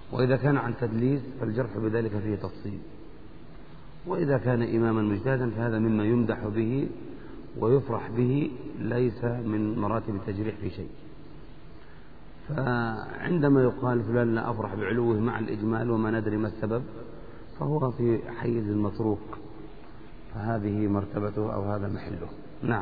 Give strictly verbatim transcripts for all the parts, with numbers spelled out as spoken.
وإذا كان عن تدليس فالجرح بذلك فيه تفصيل. وإذا كان إماما مجتهدا فهذا مما يمدح به ويفرح به، ليس من مراتب التجريح في شيء. فعندما يقال فلان لا أفرح بعلوه مع الإجمال وما ندري ما السبب، فهو في حيز المتروك، فهذه مرتبته أو هذا محله. نعم.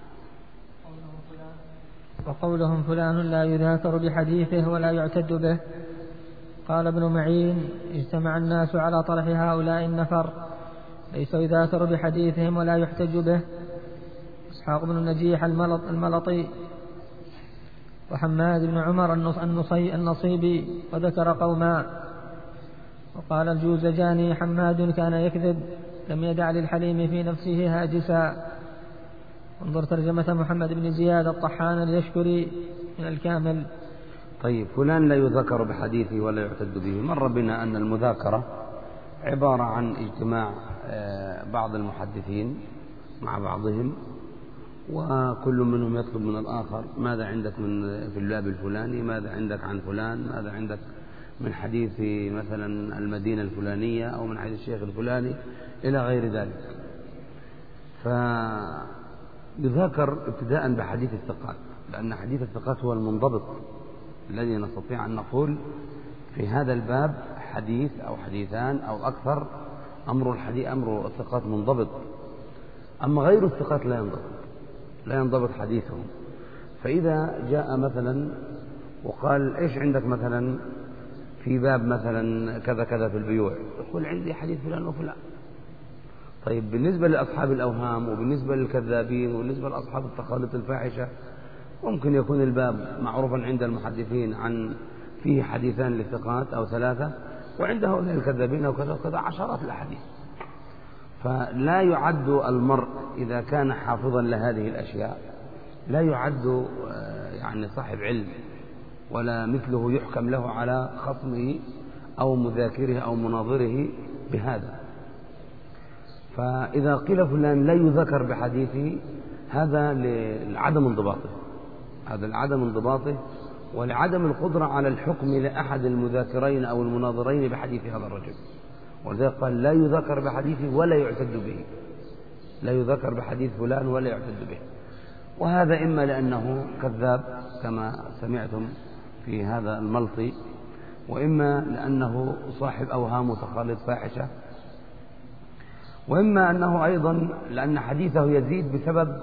وقولهم فلان لا يذاكر بحديثه ولا يعتد به. قال ابن معين: اجتمع الناس على طرح هؤلاء النفر، ليس يذاكر بحديثهم ولا يحتج به. إسحاق بن النجيح الملط الملطي وحماد بن عمر النصيبي، وذكر قوما. وقال الجوزجاني: حماد كان يكذب، لم يدع للحليم في نفسه هاجسا. انظر ترجمة محمد بن زياد الطحان اليشكري من الكامل. طيب، فلان لا يذكر بحديثه ولا يعتد به. مر بنا أن المذاكرة عبارة عن اجتماع بعض المحدثين مع بعضهم، وكل منهم يطلب من الآخر: ماذا عندك من في الباب الفلاني، ماذا عندك عن فلان، ماذا عندك من حديث مثلا المدينة الفلانية أو من حديث الشيخ الفلاني إلى غير ذلك. فيذاكر ابتداء بحديث الثقات، لأن حديث الثقات هو المنضبط الذي نستطيع أن نقول في هذا الباب حديث أو حديثان أو أكثر، أمر الحديث أمر الثقات منضبط. أما غير الثقات لا ينضبط لا ينضبط حديثهم. فإذا جاء مثلا وقال: إيش عندك مثلا في باب مثلا كذا كذا في البيوع، يقول: عندي حديث فلان وفلان. طيب، بالنسبة لأصحاب الأوهام وبالنسبة للكذابين وبالنسبة لأصحاب التخالط الفاحشة، ممكن يكون الباب معروفا عند المحدثين عن فيه حديثان للثقات أو ثلاثة، وعند هؤلاء الكذابين أو كذا وكذا عشرات الأحاديث. فلا يعد المرء إذا كان حافظا لهذه الأشياء لا يعد يعني صاحب علم، ولا مثله يحكم له على خصمه أو مذاكره أو مناظره بهذا. فإذا قيل فلان لا يذكر بحديثه، هذا لعدم انضباطه هذا لعدم انضباطه ولعدم القدرة على الحكم لأحد المذاكرين أو المناظرين بحديث هذا الرجل. ولذلك قال: لا يذكر بحديثه ولا يعتد به. لا يذكر بحديث فلان ولا يعتد به. وهذا إما لأنه كذاب كما سمعتم في هذا الملطي، وإما لأنه صاحب أوهام وتخالط فاحشة، وإما أنه أيضا لأن حديثه يزيد بسبب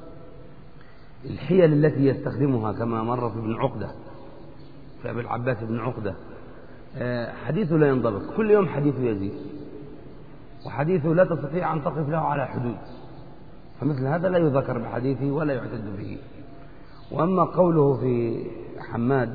الحيل التي يستخدمها، كما مر في ابن عقدة في أبي العباس بن عقدة، حديثه لا ينضبط، كل يوم حديثه يزيد، وحديثه لا تستطيع أن تقف له على حدود، فمثل هذا لا يذكر بحديثه ولا يعتد به. وأما قوله في حماد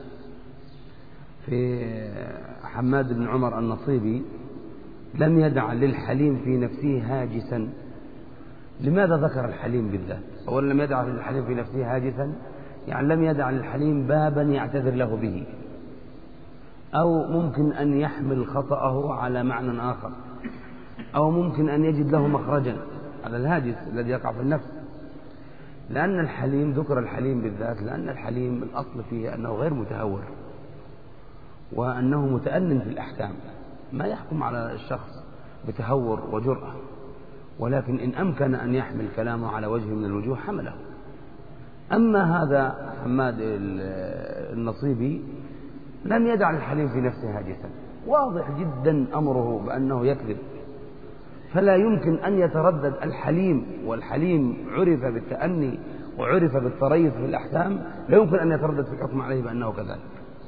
في حماد بن عمر النصيبي: لم يدع للحليم في نفسه هاجسا. لماذا ذكر الحليم بالذات؟ أولا، لم يدع للحليم في نفسه هاجسا، يعني لم يدع للحليم بابا يعتذر له به، أو ممكن أن يحمل خطأه على معنى آخر، أو ممكن أن يجد له مخرجا على الهاجس الذي يقع في النفس. لأن الحليم ذكر الحليم بالذات لأن الحليم الأصل فيه أنه غير متهور، وأنه متأنن في الأحكام، ما يحكم على الشخص بتهور وجرأة، ولكن إن أمكن أن يحمل كلامه على وجه من الوجوه حمله. أما هذا حماد النصيبي لم يدع الحليم في نفسه هاجسا، واضح جدا أمره بأنه يكذب، فلا يمكن أن يتردد الحليم، والحليم عرف بالتأني وعرف بالتريث في الأحكام، لا يمكن أن يتردد في الحكم عليه بأنه كذلك.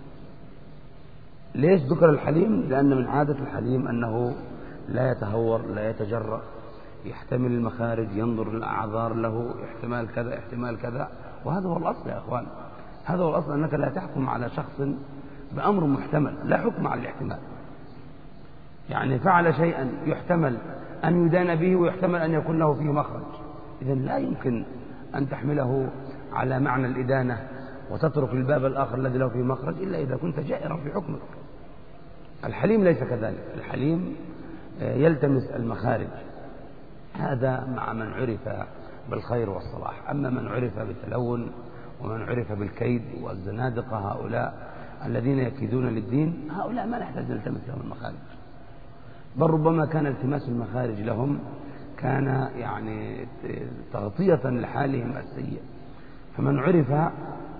ليش ذكر الحليم؟ لأن من عادة الحليم أنه لا يتهور، لا يتجرأ، يحتمل المخارج، ينظر الأعذار له، احتمال كذا احتمال كذا. وهذا هو الأصل يا أخوان، هذا هو الأصل، أنك لا تحكم على شخص بأمر محتمل، لا حكم على الاحتمال. يعني فعل شيئا يحتمل أن يدان به ويحتمل أن يكون له فيه مخرج، إذن لا يمكن أن تحمله على معنى الإدانة وتترك الباب الآخر الذي له فيه مخرج إلا إذا كنت جائرا في حكمك. الحليم ليس كذلك، الحليم يلتمس المخارج، هذا مع من عرف بالخير والصلاح. أما من عرف بالتلون ومن عرف بالكيد والزنادقة هؤلاء الذين يكيدون للدين، هؤلاء ما نحتاج نلتمس لهم المخارج، بل ربما كان التماس المخارج لهم كان يعني تغطية لحالهم السيء. فمن عرف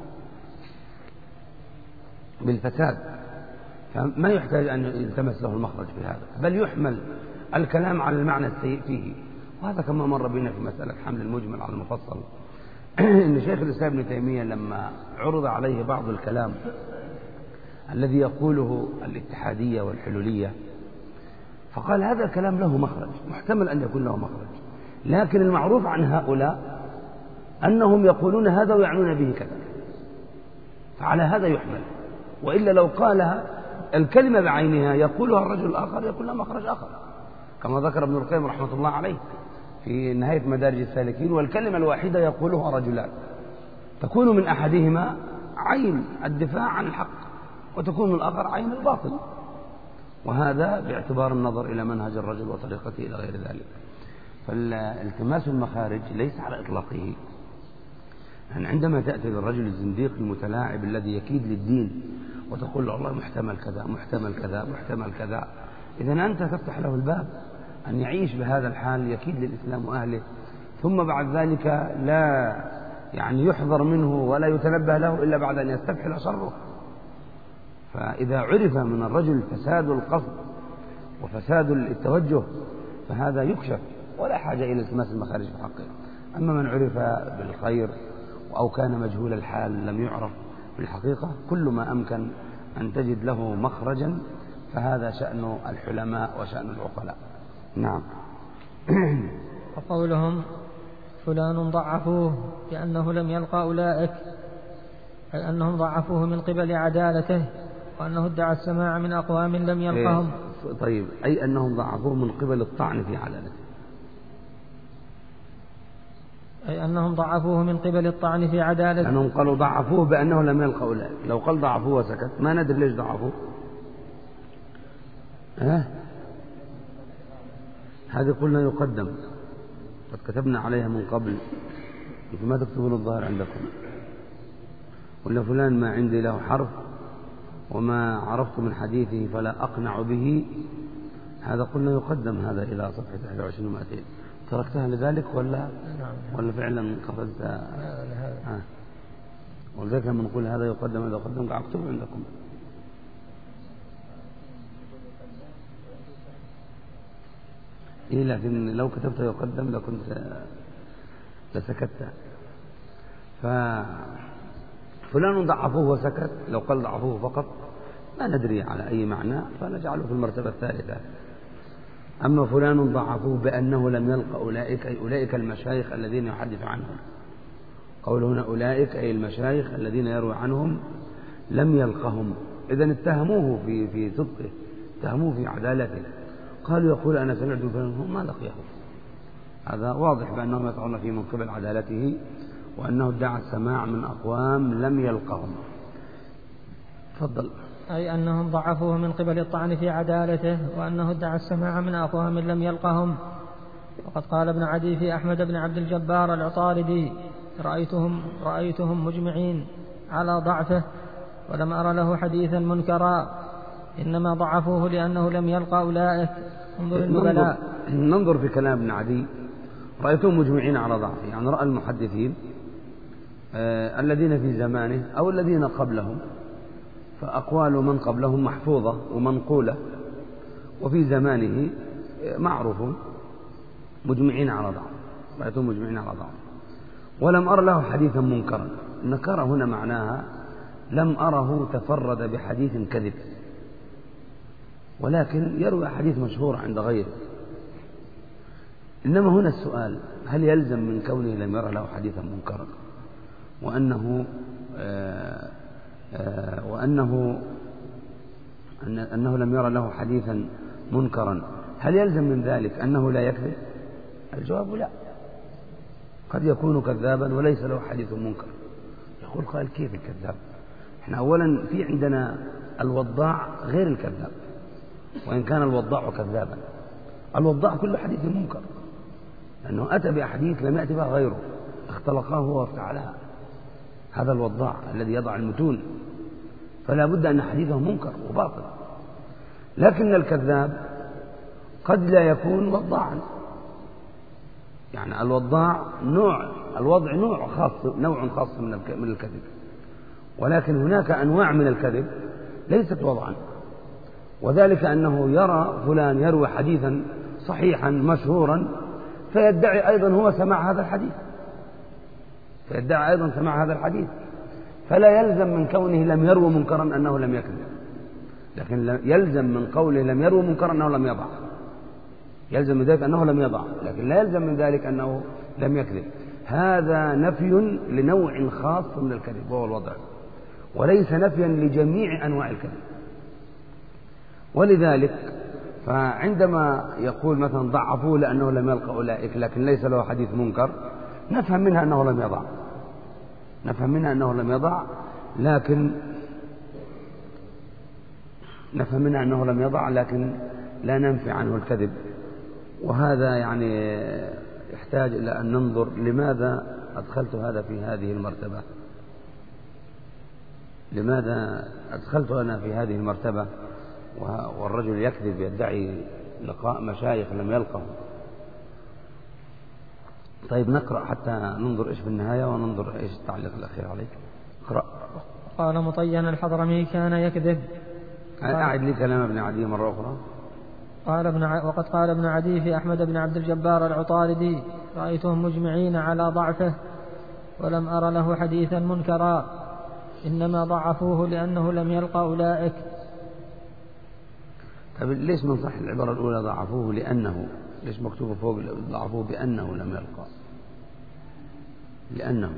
بالفساد فما يحتاج أن يلتمس له المخرج في هذا، بل يحمل الكلام على المعنى السيء فيه. وهذا كما مر بنا في مسألة حمل المجمل على المفصل، إن شيخ الإسلام ابن تيمية لما عرض عليه بعض الكلام الذي يقوله الاتحادية والحلولية، فقال هذا الكلام له مخرج، محتمل أن يكون له مخرج، لكن المعروف عن هؤلاء أنهم يقولون هذا ويعنون به كذا، فعلى هذا يحمل. وإلا لو قال الكلمة بعينها يقولها الرجل الآخر يكون لها مخرج آخر، كما ذكر ابن القيم رحمة الله عليه في نهاية مدارج السالكين: والكلمة الواحدة يقولها رجلان، تكون من أحدهما عين الدفاع عن الحق، وتكون من الآخر عين الباطل، وهذا باعتبار النظر إلى منهج الرجل وطريقته إلى غير ذلك. فالتماس المخارج ليس على إطلاقه، يعني عندما تأتي للرجل الزنديق المتلاعب الذي يكيد للدين وتقول له الله محتمل كذا محتمل كذا محتمل كذا، إذن أنت تفتح له الباب أن يعيش بهذا الحال يكيد للإسلام وأهله، ثم بعد ذلك لا يعني يحذر منه ولا يتنبه له إلا بعد أن يستفحل شره. فإذا عرف من الرجل فساد القصد وفساد التوجه فهذا يكشف ولا حاجة إلى التماس المخارج في حقه. أما من عرف بالخير أو كان مجهول الحال لم يعرف بالحقيقة، كل ما أمكن أن تجد له مخرجا، فهذا شأن الحلماء وشأن العقلاء. نعم. وقولهم فلان ضعفوه لأنه لم يلقى أولئك، أي أنهم ضعفوه من قبل عدالته، وأنه ادعى السماع من أقوام لم يلقهم. طيب، أي أنهم ضعفوه من قبل الطعن في عدالته، أي أنهم ضعفوه من قبل الطعن في عدالته، لأنهم قالوا ضعفوه بأنه لم يلقى أولئك. لو قال ضعفوه وسكت ما ندري ليش ضعفوه. أه؟ هذه قلنا يقدم، قد كتبنا عليها من قبل، ما تكتبون الظاهر عندكم، ولا فلان ما عندي له حرف وما عرفت من حديثه فلا أقنع به، هذا قلنا يقدم هذا إلى صفحة واحد وعشرين ومائتين. تركتها لذلك ولا ولا فعلا قفزتها؟ آه. ولذلك لما نقول هذا يقدم هذا يقدم اكتبوا عندكم. إيه، لكن لو كتبت يقدم لكنت لسكت. ففلان ضعفوه وسكت، لو قال ضعفوه فقط ما ندري على أي معنى فنجعله في المرتبة الثالثة. أما فلان ضعفوه بأنه لم يلقى أولئك، أي أولئك المشايخ الذين يحدث عنهم. قول هنا أولئك أي المشايخ الذين يروي عنهم لم يلقهم، إذن اتهموه في في صدقه، اتهموه في عدالته، قالوا يقول أنا سمعت فلان هم ما لقيه. هذا واضح بأنهم يطعنون فيه من قبل عدالته، وأنه ادعى السماع من أقوام لم يلقهم. تفضل. أي أنهم ضعفوه من قبل الطعن في عدالته، وأنه ادعى السماع من أقوام لم يلقهم. وقد قال ابن عدي في أحمد بن عبد الجبار العطاردي: رأيتهم, رأيتهم مجمعين على ضعفه ولم أرى له حديثا منكرا، إنما ضعفوه لأنه لم يلقى أولئك. انظر النبلاء. ننظر في كلام ابن عدي: رأيتهم مجمعين على ضعفه، يعني رأى المحدثين آه الذين في زمانه أو الذين قبلهم، فأقوال من قبلهم محفوظة ومنقولة، وفي زمانه معروف مجمعين على ضعف. رأيتهم مجمعين على ضعف ولم أر له حديثا منكرا. النكرة هنا معناها لم أره تفرد بحديث كذب، ولكن يروي حديث مشهور عند غيره. إنما هنا السؤال: هل يلزم من كونه لم يرى له حديثا منكرا وأنه آآ آآ وأنه أن أنه لم يرى له حديثا منكرا، هل يلزم من ذلك أنه لا يكذب؟ الجواب لا، قد يكون كذابا وليس له حديث منكر. يقول قال: كيف الكذاب؟ احنا أولا في عندنا الوضاع غير الكذاب، وإن كان الوضاع كذابا. الوضاع كل حديث منكر، لأنه أتى بأحاديث لم يأتي بها غيره، اختلقاه هو وافتعلها. هذا الوضاع الذي يضع المتون. فلا بد أن حديثه منكر وباطل. لكن الكذاب قد لا يكون وضاعا، يعني الوضاع نوع الوضع نوع خاص نوع خاص من الكذب، ولكن هناك أنواع من الكذب ليست وضعا، وذلك أنه يرى فلان يروي حديثا صحيحا مشهورا فيدعي أيضا هو سماع هذا الحديث فيدعي أيضا سماع هذا الحديث فلا يلزم من كونه لم يروي منكرا أنه لم يكذب، لكن يلزم من قوله لم يروي منكرا أنه لم يضع، يلزم من ذلك أنه لم يضع، لكن لا يلزم من ذلك أنه لم يكذب. هذا نفي لنوع خاص من الكذب وهو الوضع، وليس نفيا لجميع أنواع الكذب. ولذلك فعندما يقول مثلا ضعفوه لأنه لم يلقى أولئك لكن ليس له حديث منكر، نفهم منها أنه لم يضع نفهم منها أنه لم يضع لكن نفهم منها أنه لم يضع لكن لا ننفي عنه الكذب. وهذا يعني يحتاج إلى أن ننظر لماذا أدخلت هذا في هذه المرتبة لماذا أدخلت أنا في هذه المرتبة والرجل يكذب يدعي لقاء مشايخ لم يلقه. طيب نقرأ حتى ننظر إيش في النهاية وننظر إيش التعليق الأخير عليك. اقرأ. قال مطين الحضرمي كان يكذب. أعد لي كلام ابن عدي مرة أخرى. قال ابن ع... وقد قال ابن عدي في أحمد بن عبد الجبار العطاردي رأيتهم مجمعين على ضعفه ولم أر له حديثا منكرا، إنما ضعفوه لأنه لم يلقى أولئك. طيب ليش من صح العبارة الأولى ضعفوه لأنه، ليش مكتوب فوق ضعفوه بأنه لم يلقى؟ لأنه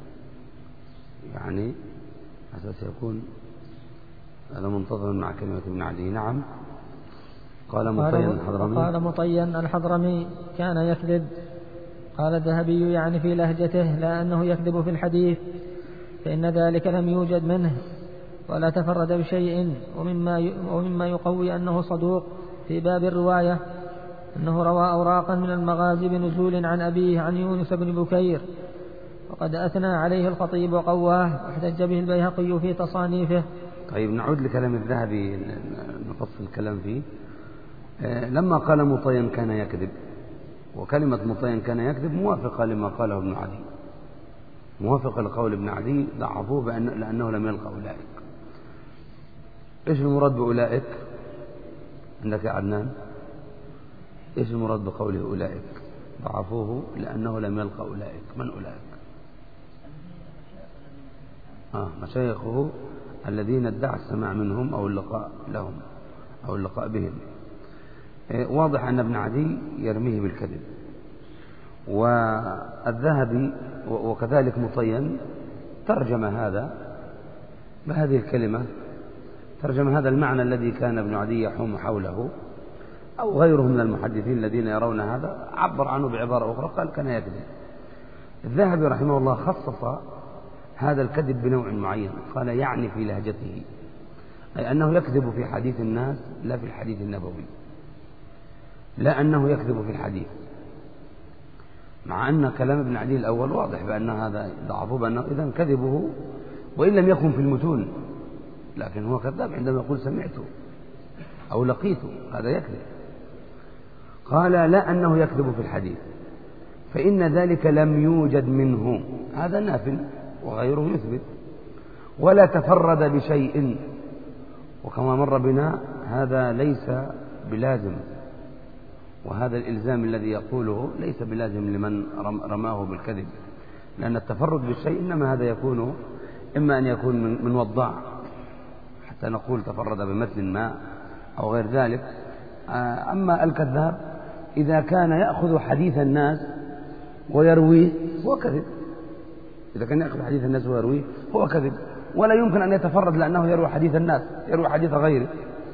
يعني أساس يكون هذا منتظم مع كلمة ابن عدي. نعم. قال مطين الحضرمي قال مطين الحضرمي كان يكذب. قال الذهبي يعني في لهجته لا أنه يكذب في الحديث، فإن ذلك لم يوجد منه ولا تفرد بشيء. ومما ومما يقوي أنه صدوق في باب الرواية أنه روى أوراقا من المغازي بنزول عن أبيه عن يونس بن بكير، وقد أثنى عليه الخطيب وقواه واحتج به البيهقي في تصانيفه. طيب نعود لكلام الذهبي نفصل الكلام فيه. لما قال مطين كان يكذب، وكلمة مطين كان يكذب موافقة لما قاله ابن عدي، موافقة لقول ابن عدي ضعفوه بأن لأنه لم يلقى أولئك. إيش المراد بأولئك عندك يا عدنان؟ إيش المراد بقوله أولئك؟ ضعفوه لأنه لم يلقى أولئك. من أولئك؟ آه مشايخه الذين ادعى السماع منهم أو اللقاء لهم أو اللقاء بهم. واضح أن ابن عدي يرميه بالكذب، والذهبي وكذلك مطين ترجم هذا بهذه الكلمة، ترجم هذا المعنى الذي كان ابن عدي يحوم حوله، أو غيره من المحدثين الذين يرون هذا عبر عنه بعبارة أخرى قال كان يكذب. الذهبي رحمه الله خصص هذا الكذب بنوع معين، قال يعني في لهجته، أي أنه يكذب في حديث الناس لا في الحديث النبوي، لا أنه يكذب في الحديث، مع أن كلام ابن عدي الأول واضح بأن هذا ضعفه، بأنه إذن كذبه وإن لم يكن في المتون، لكن هو كذاب عندما يقول سمعته أو لقيته، هذا يكذب. قال لا أنه يكذب في الحديث فإن ذلك لم يوجد منه، هذا ناف وغيره يثبت، ولا تفرد بشيء، وكما مر بنا هذا ليس بلازم، وهذا الإلزام الذي يقوله ليس بلازم لمن رماه بالكذب، لأن التفرد بالشيء إنما هذا يكون إما أن يكون من, من وضاع حتى نقول تفرد بمتن ما أو غير ذلك. أما الكذاب إذا كان يأخذ حديث الناس ويرويه هو كذب، إذا كان يأخذ حديث الناس ويرويه هو كذب، ولا يمكن أن يتفرد لأنه يروي حديث الناس، يروي حديث غيره.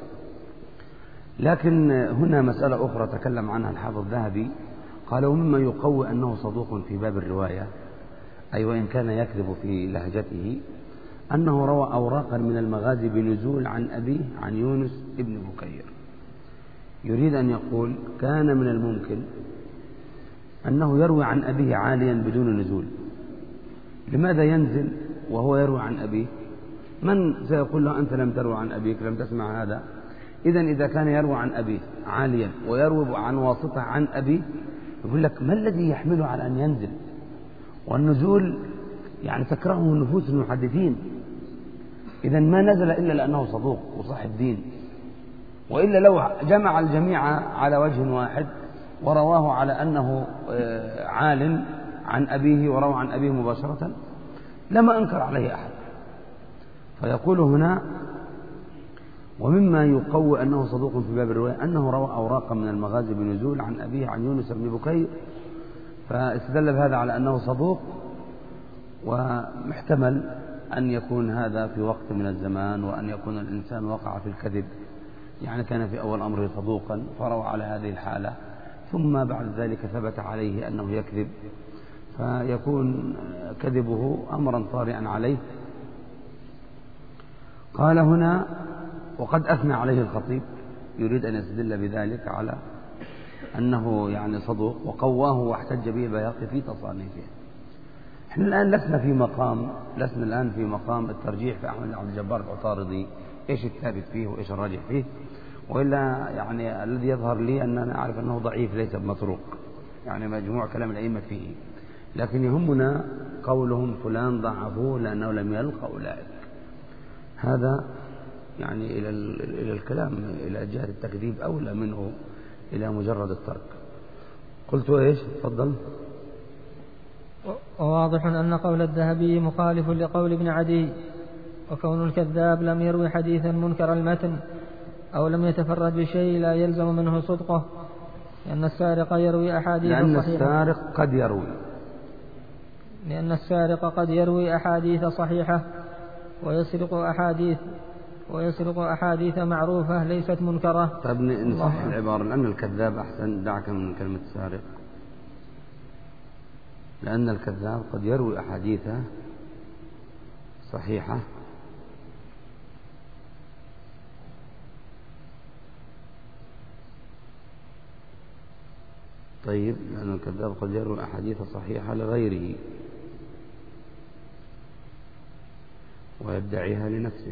لكن هنا مسألة أخرى تكلم عنها الحافظ الذهبي، قال ومما يقوي أنه صدوق في باب الرواية، أي وإن كان يكذب في لهجته، أنه روى أوراقا من المغازي بنزول عن أبيه عن يونس ابن بكير. يريد أن يقول كان من الممكن أنه يروي عن أبيه عاليا بدون نزول. لماذا ينزل وهو يروي عن أبيه؟ من سيقول له أنت لم تروي عن أبيك، لم تسمع هذا؟ إذن إذا كان يروي عن أبيه عاليا ويروي عن واسطة عن أبيه، يقول لك ما الذي يحمله على أن ينزل؟ والنزول يعني تكرهه نفوس المحدثين. إذن ما نزل إلا لأنه صدوق وصاحب دين، وإلا لو جمع الجميع على وجه واحد ورواه على أنه عال عن أبيه وروى عن أبيه مباشرة لما أنكر عليه أحد. فيقول هنا: ومما يقوي أنه صدوق في باب الرواية أنه روى أوراقا من المغازي بنزول عن أبيه عن يونس بن بكير، فاستدل بهذا على أنه صدوق. ومحتمل أن يكون هذا في وقت من الزمان، وأن يكون الإنسان وقع في الكذب، يعني كان في أول أمره صدوقا فروى على هذه الحالة، ثم بعد ذلك ثبت عليه أنه يكذب، فيكون كذبه أمرا طارئا عليه. قال هنا: وقد أثنى عليه الخطيب، يريد أن يستدل بذلك على أنه يعني صدوق، وقواه واحتج به البيهقي في تصانيفه. احنا الآن لسنا في مقام لسنا الآن في مقام الترجيح في أحمد بن عبد الجبار العطاردي، إيش الثابت فيه وإيش الراجح فيه، وإلا يعني الذي يظهر لي أننا أعرف أنه ضعيف ليس بمطروق، يعني مجموع كلام الأئمة فيه، لكن يهمنا قولهم فلان ضعفوه لأنه لم يلقى أولئك. هذا يعني إلى إلى الكلام إلى جهة التكذيب أولى منه إلى مجرد الترك. قلت إيش؟ تفضل. وواضح أن قول الذهبي مخالف لقول ابن عدي، وكون الكذاب لم يروي حديثا منكر المتن أو لم يتفرد بشيء لا يلزم منه صدقه، لأن السارق يروي أحاديث لأن صحيحة السارق قد يروي لأن السارق قد يروي أحاديث صحيحة ويسرق أحاديث ويسرق أحاديث معروفة ليست منكرة. طيب نصح العبارة، لأن الكذاب أحسن، دعك من كلمة سارق، لأن الكذاب قد يروي أحاديث صحيحة طيب لأن الكذاب قد يروي أحاديث صحيحة لغيره ويدعيها لنفسه.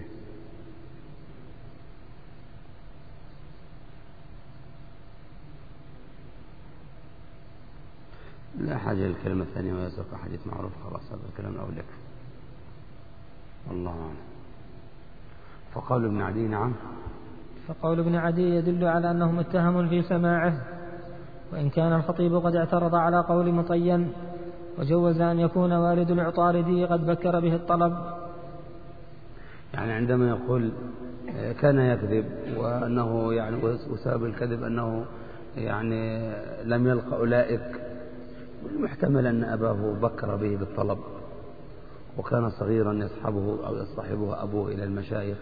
لا حاجة للكلمة الثانية ويسرق حديث معروف، خلاص هذا الكلام أولى يكفي، والله أعلم. فقول ابن عدي نعم فقول ابن عدي يدل على أنه متهم في سماعه، وإن كان الخطيب قد اعترض على قول مطين وجوز أن يكون والد العطاردي قد بكر به الطلب. يعني عندما يقول كان يكذب وأنه يعني وسبب الكذب أنه يعني لم يلقى أولئك، محتمل أن أباه بكر به بالطلب، وكان صغيرا يصحبه أو يصطحبه أبوه إلى المشايخ،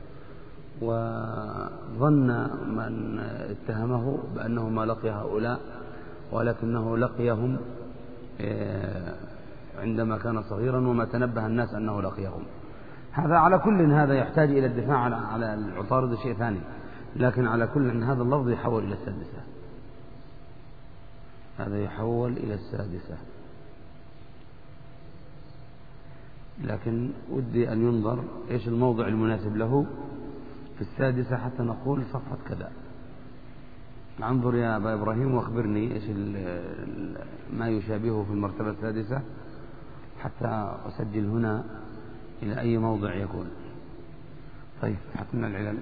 وظن من اتهمه بأنه ما لقي هؤلاء ولكنه لقيهم عندما كان صغيرا وما تنبه الناس أنه لقيهم. هذا على كل هذا يحتاج إلى الدفاع على العطارد شيء ثاني، لكن على كل أن هذا اللفظ يحول إلى السادسة هذا يحول إلى السادسة لكن ودي أن ينظر إيش الموضع المناسب له في السادسة حتى نقول صفحة كذا. انظر يا أبا إبراهيم واخبرني إيش ما يشابهه في المرتبة السادسة حتى أسجل هنا إلى أي موضع يكون. طيب حكمنا العلل.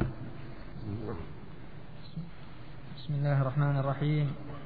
بسم الله الرحمن الرحيم.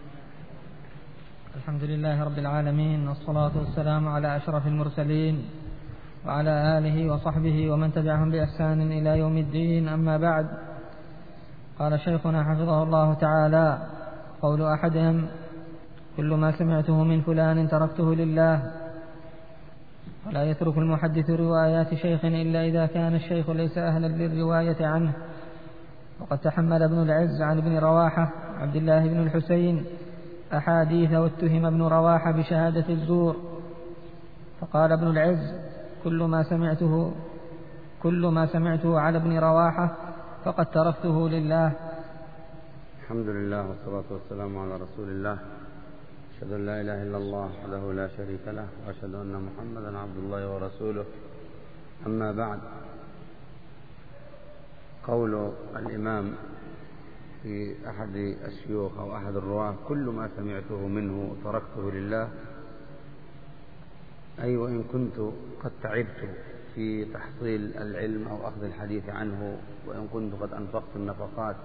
الحمد لله رب العالمين، والصلاة والسلام على أشرف المرسلين وعلى آله وصحبه ومن تبعهم بإحسان إلى يوم الدين. أما بعد، قال شيخنا حفظه الله تعالى: قول أحدهم: كل ما سمعته من فلان تركته لله. ولا يترك المحدث روايات شيخ إلا إذا كان الشيخ ليس أهلا للرواية عنه. وقد تحمل ابن العز عن ابن رواحة عبد الله بن الحسين أحاديث واتهم ابن رواحة بشهادة الزور، فقال ابن العز: كل ما سمعته كل ما سمعته على ابن رواحة فقد تركته لله. الحمد لله والصلاة والسلام على رسول الله. أشهد أن لا إله إلا الله وحده لا شريك له، وأشهد أن محمدا عبد الله ورسوله. أما بعد، قول الإمام في أحد الشيوخ أو أحد الرواة: كل ما سمعته منه تركته لله، أي وإن كنت قد تعبت في تحصيل العلم أو أخذ الحديث عنه، وإن كنت قد أنفقت النفقات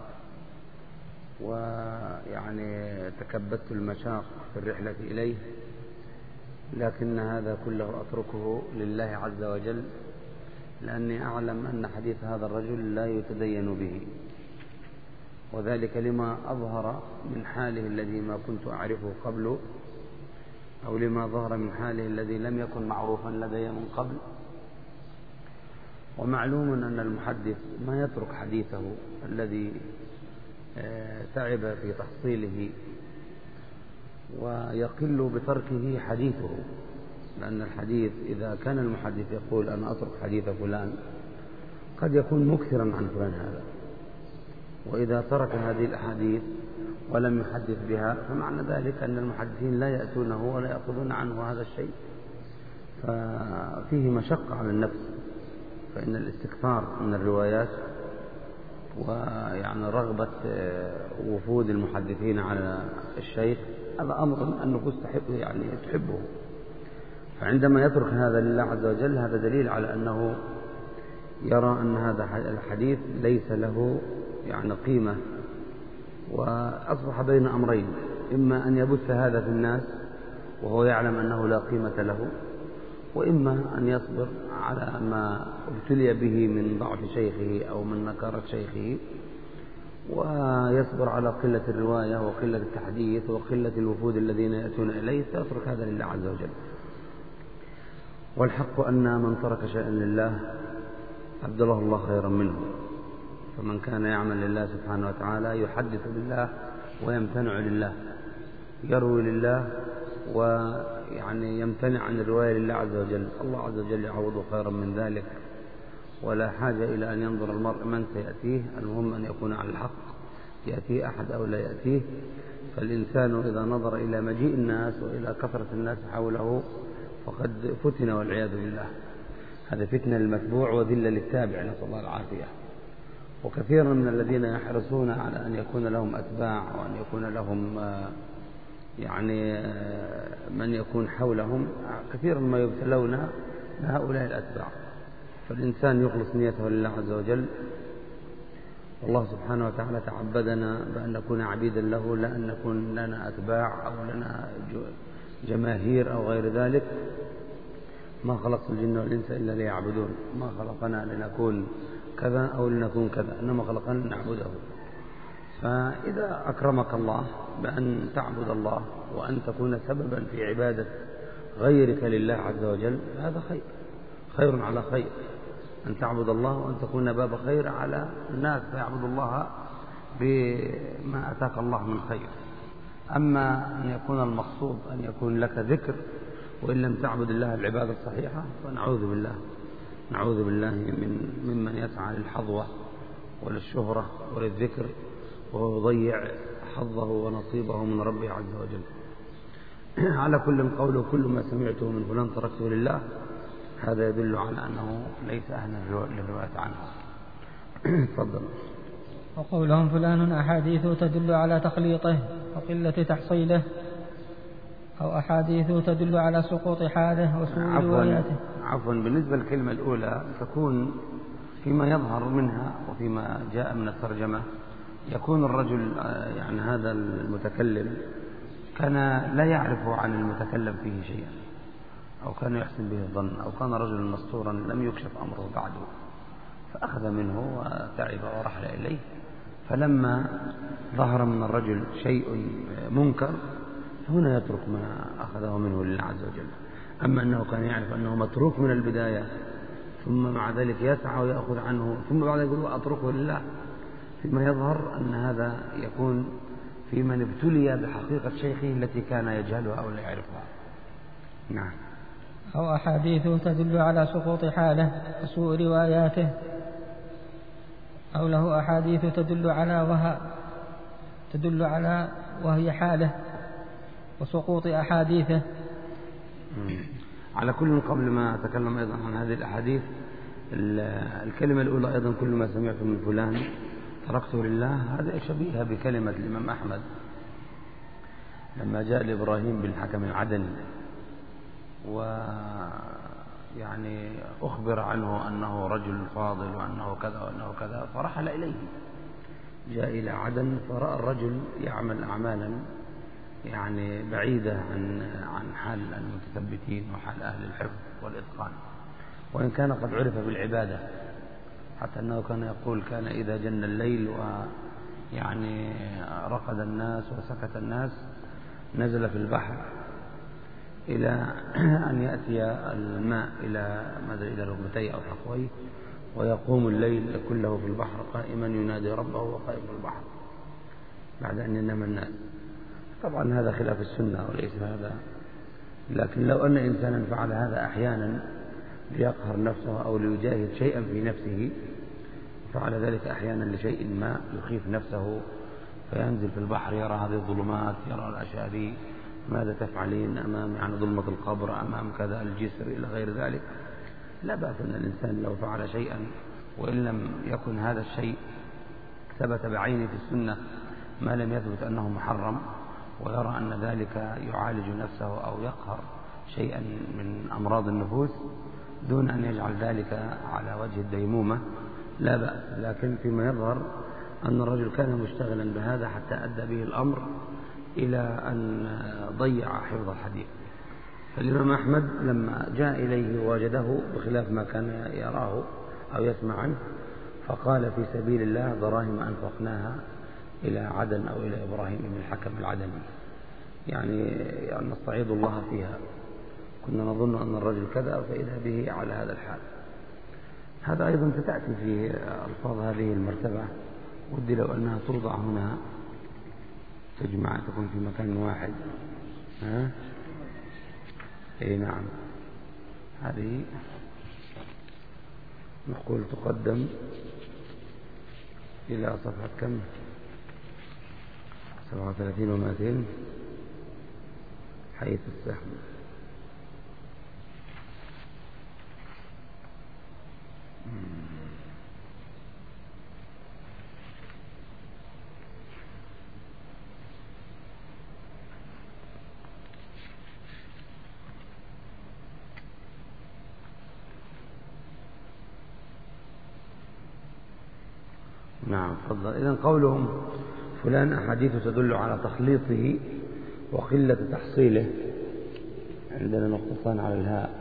ويعني تكبدت المشاق في الرحلة إليه، لكن هذا كله أتركه لله عز وجل، لأني أعلم أن حديث هذا الرجل لا يتدين به، وذلك لما أظهر من حاله الذي ما كنت أعرفه قبل، أو لما ظهر من حاله الذي لم يكن معروفا لدي من قبل. ومعلوم أن المحدث ما يترك حديثه الذي تعب في تحصيله، ويقل بتركه حديثه، لأن الحديث إذا كان المحدث يقول أنا أترك حديث فلان قد يكون مكثرا عن فلان هذا، وإذا ترك هذه الأحاديث ولم يحدث بها فمعنى ذلك أن المحدثين لا يأتونه ولا يأخذون عنه هذا الشيء، ففيه مشقة على النفس. فإن الاستكثار من الروايات ويعني رغبة وفود المحدثين على الشيخ هذا أمر النفوس تحب يعني تحبه، فعندما يترك هذا لله عز وجل هذا دليل على أنه يرى أن هذا الحديث ليس له يعني قيمة، وأصبح بين أمرين: إما أن يبث هذا في الناس وهو يعلم أنه لا قيمة له، وإما أن يصبر على ما ابتلي به من ضعف شيخه أو من نكارة شيخه، ويصبر على قلة الرواية وقلة التحديث وقلة الوفود الذين يأتون إليه، فيترك هذا لله عز وجل. والحق أن من ترك شيئا لله أبدله الله خيرا منه، فمن كان يعمل لله سبحانه وتعالى يحدث لله ويمتنع لله، يروي لله ويعني يمتنع عن الرواية لله عز وجل، الله عز وجل يعوضه خيرا من ذلك، ولا حاجة إلى أن ينظر المرء من سيأتيه، المهم أن يكون على الحق، يأتيه أحد أو لا يأتيه. فالإنسان إذا نظر إلى مجيء الناس وإلى كثرة الناس حوله فقد فتن والعياذ بالله، هذا فتنة للمتبوع وذلة للتابع، نسأل الله العافية. وكثيرا من الذين يحرصون على أن يكون لهم أتباع وأن يكون لهم يعني من يكون حولهم، كثيرا ما يبتلون بهؤلاء الأتباع. فالإنسان يخلص نيته لله عز وجل، والله سبحانه وتعالى تعبدنا بأن نكون عبيدا له، لا أن نكون لنا أتباع أو لنا جماهير أو غير ذلك. ما خلقت الجن والإنس إلا ليعبدون، ما خلقنا لنكون كذا أو لنكون كذا، إنما خلقنا لنعبده. فإذا أكرمك الله بأن تعبد الله وأن تكون سببا في عبادة غيرك لله عز وجل، هذا خير، خير على خير، أن تعبد الله وأن تكون باب خير على الناس فيعبد الله بما أتاك الله من خير. أما أن يكون المقصود أن يكون لك ذكر وإن لم تعبد الله العبادة الصحيحة فنعوذ بالله، نعوذ بالله من ممن يسعى للحظوة وللشهرة وللذكر وهو يضيع حظه ونصيبه من ربه عز وجل. على كل قول كل ما سمعته من فلان تركته لله، هذا يدل على أنه ليس أهلا للرواية عنه. تفضل. وقولهم فلان أحاديث تدل على تخليطه وقلة تحصيله، أو أحاديث تدل على سقوط حاله وسوء رواياته. عفوا، بالنسبة للكلمة الأولى تكون فيما يظهر منها وفيما جاء من الترجمة، يكون الرجل يعني هذا المتكلم كان لا يعرف عن المتكلم فيه شيئا، أو كان يحسن به الظن، أو كان رجلا مستورا لم يكشف أمره بعده، فأخذ منه وتعب ورحل إليه، فلما ظهر من الرجل شيء منكر هنا يترك ما أخذه منه لله عز وجل. أما أنه كان يعرف أنه متروك من البداية ثم مع ذلك يسعى ويأخذ عنه ثم بعد يقول أتركه لله، فيما يظهر أن هذا يكون في من ابتلي بحقيقة شيخه التي كان يجهلها أو لا يعرفها. نعم. أو أحاديث تدل على سقوط حاله وسوء رواياته، أو له أحاديث تدل على وهى تدل على وهي حاله وسقوط أحاديثه. على كل قبل ما أتكلم أيضا عن هذه الأحاديث الكلمة الأولى أيضا كل ما سمعت من فلان تركته لله، هذا شبيهة بكلمة الإمام أحمد لما جاء لإبراهيم بالحكم العدني ويعني أخبر عنه أنه رجل فاضل وأنه كذا وأنه كذا، فرحل إليه، جاء إلى عدن فرأى الرجل يعمل أعمالا يعني بعيدة عن عن حال المتثبتين وحال أهل الحفظ والإتقان، وإن كان قد عرف بالعبادة، حتى أنه كان يقول كان إذا جن الليل ويعني رقد الناس وسكت الناس نزل في البحر إلى أن يأتي الماء إلى ماذا إلى ركبتيه أو حقويه، ويقوم الليل كله في البحر قائما ينادي ربه وقائم في البحر بعد أن ينام الناس. طبعا هذا خلاف السنة وليس هذا، لكن لو أن إنسانا فعل هذا أحيانا ليقهر نفسه أو ليجاهد شيئا في نفسه، فعل ذلك أحيانا لشيء ما يخيف نفسه، فينزل في البحر يرى هذه الظلمات، يرى الأشاري، ماذا تفعلين أمام يعني ظلمة القبر، أمام كذا الجسر إلى غير ذلك، لا بأس أن الإنسان لو فعل شيئا وإن لم يكن هذا الشيء ثبت بعينه في السنة ما لم يثبت أنه محرم، ويرى أن ذلك يعالج نفسه أو يقهر شيئا من أمراض النفوس دون أن يجعل ذلك على وجه الديمومة، لا بأس. لكن فيما يظهر أن الرجل كان مشتغلا بهذا حتى أدى به الأمر إلى أن ضيع حفظ الحديث. فالإمام أحمد لما جاء إليه وجده بخلاف ما كان يراه أو يسمع عنه، فقال في سبيل الله دراهم أنفقناها إلى عدن أو إلى إبراهيم بن الحكم العدني، يعني, يعني نستعيض الله فيها، كنا نظن أن الرجل كذا فإذا به على هذا الحال. هذا أيضا ستأتي في ألفاظ هذه المرتبة، ودي لو أنها توضع هنا تجمع تكون في مكان واحد. ها؟ اي نعم، هذه نقول تقدم إلى صفحة كم؟ سبعة وثلاثين ومائتين حيث السهم. نعم تفضل. إذن قولهم فلان أحاديث تدل على تخليطه وقلة تحصيله، عندنا نقطتان على الهاء،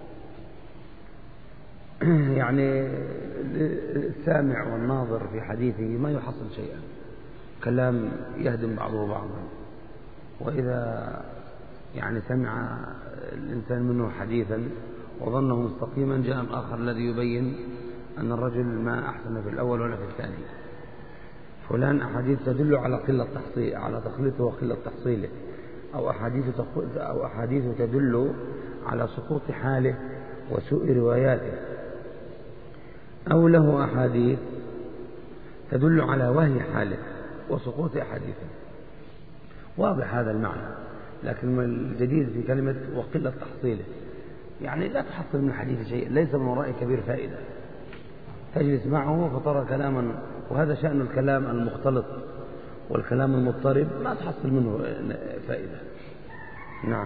يعني السامع والناظر في حديثه ما يحصل شيئا، كلام يهدم بعضه بعضا. وإذا يعني سمع الإنسان منه حديثا وظنه مستقيما، جاء آخر الذي يبين أن الرجل ما أحسن في الأول ولا في الثاني. فلان أحاديث تدل على قلة تحصيل، على تخليطه وقلة تحصيله، أو أحاديث أو أحاديث تدل على سقوط حاله وسوء رواياته، أو له أحاديث تدل على وهي حاله وسقوط أحاديثه. واضح هذا المعنى، لكن الجديد في كلمة وقلة تحصيله، يعني لا تحصل من الحديث شيء، ليس من وراء كبير فائدة، تجلس معه فترى كلاما، وهذا شأن الكلام المختلط والكلام المضطرب، ما تحصل منه فائدة. نعم.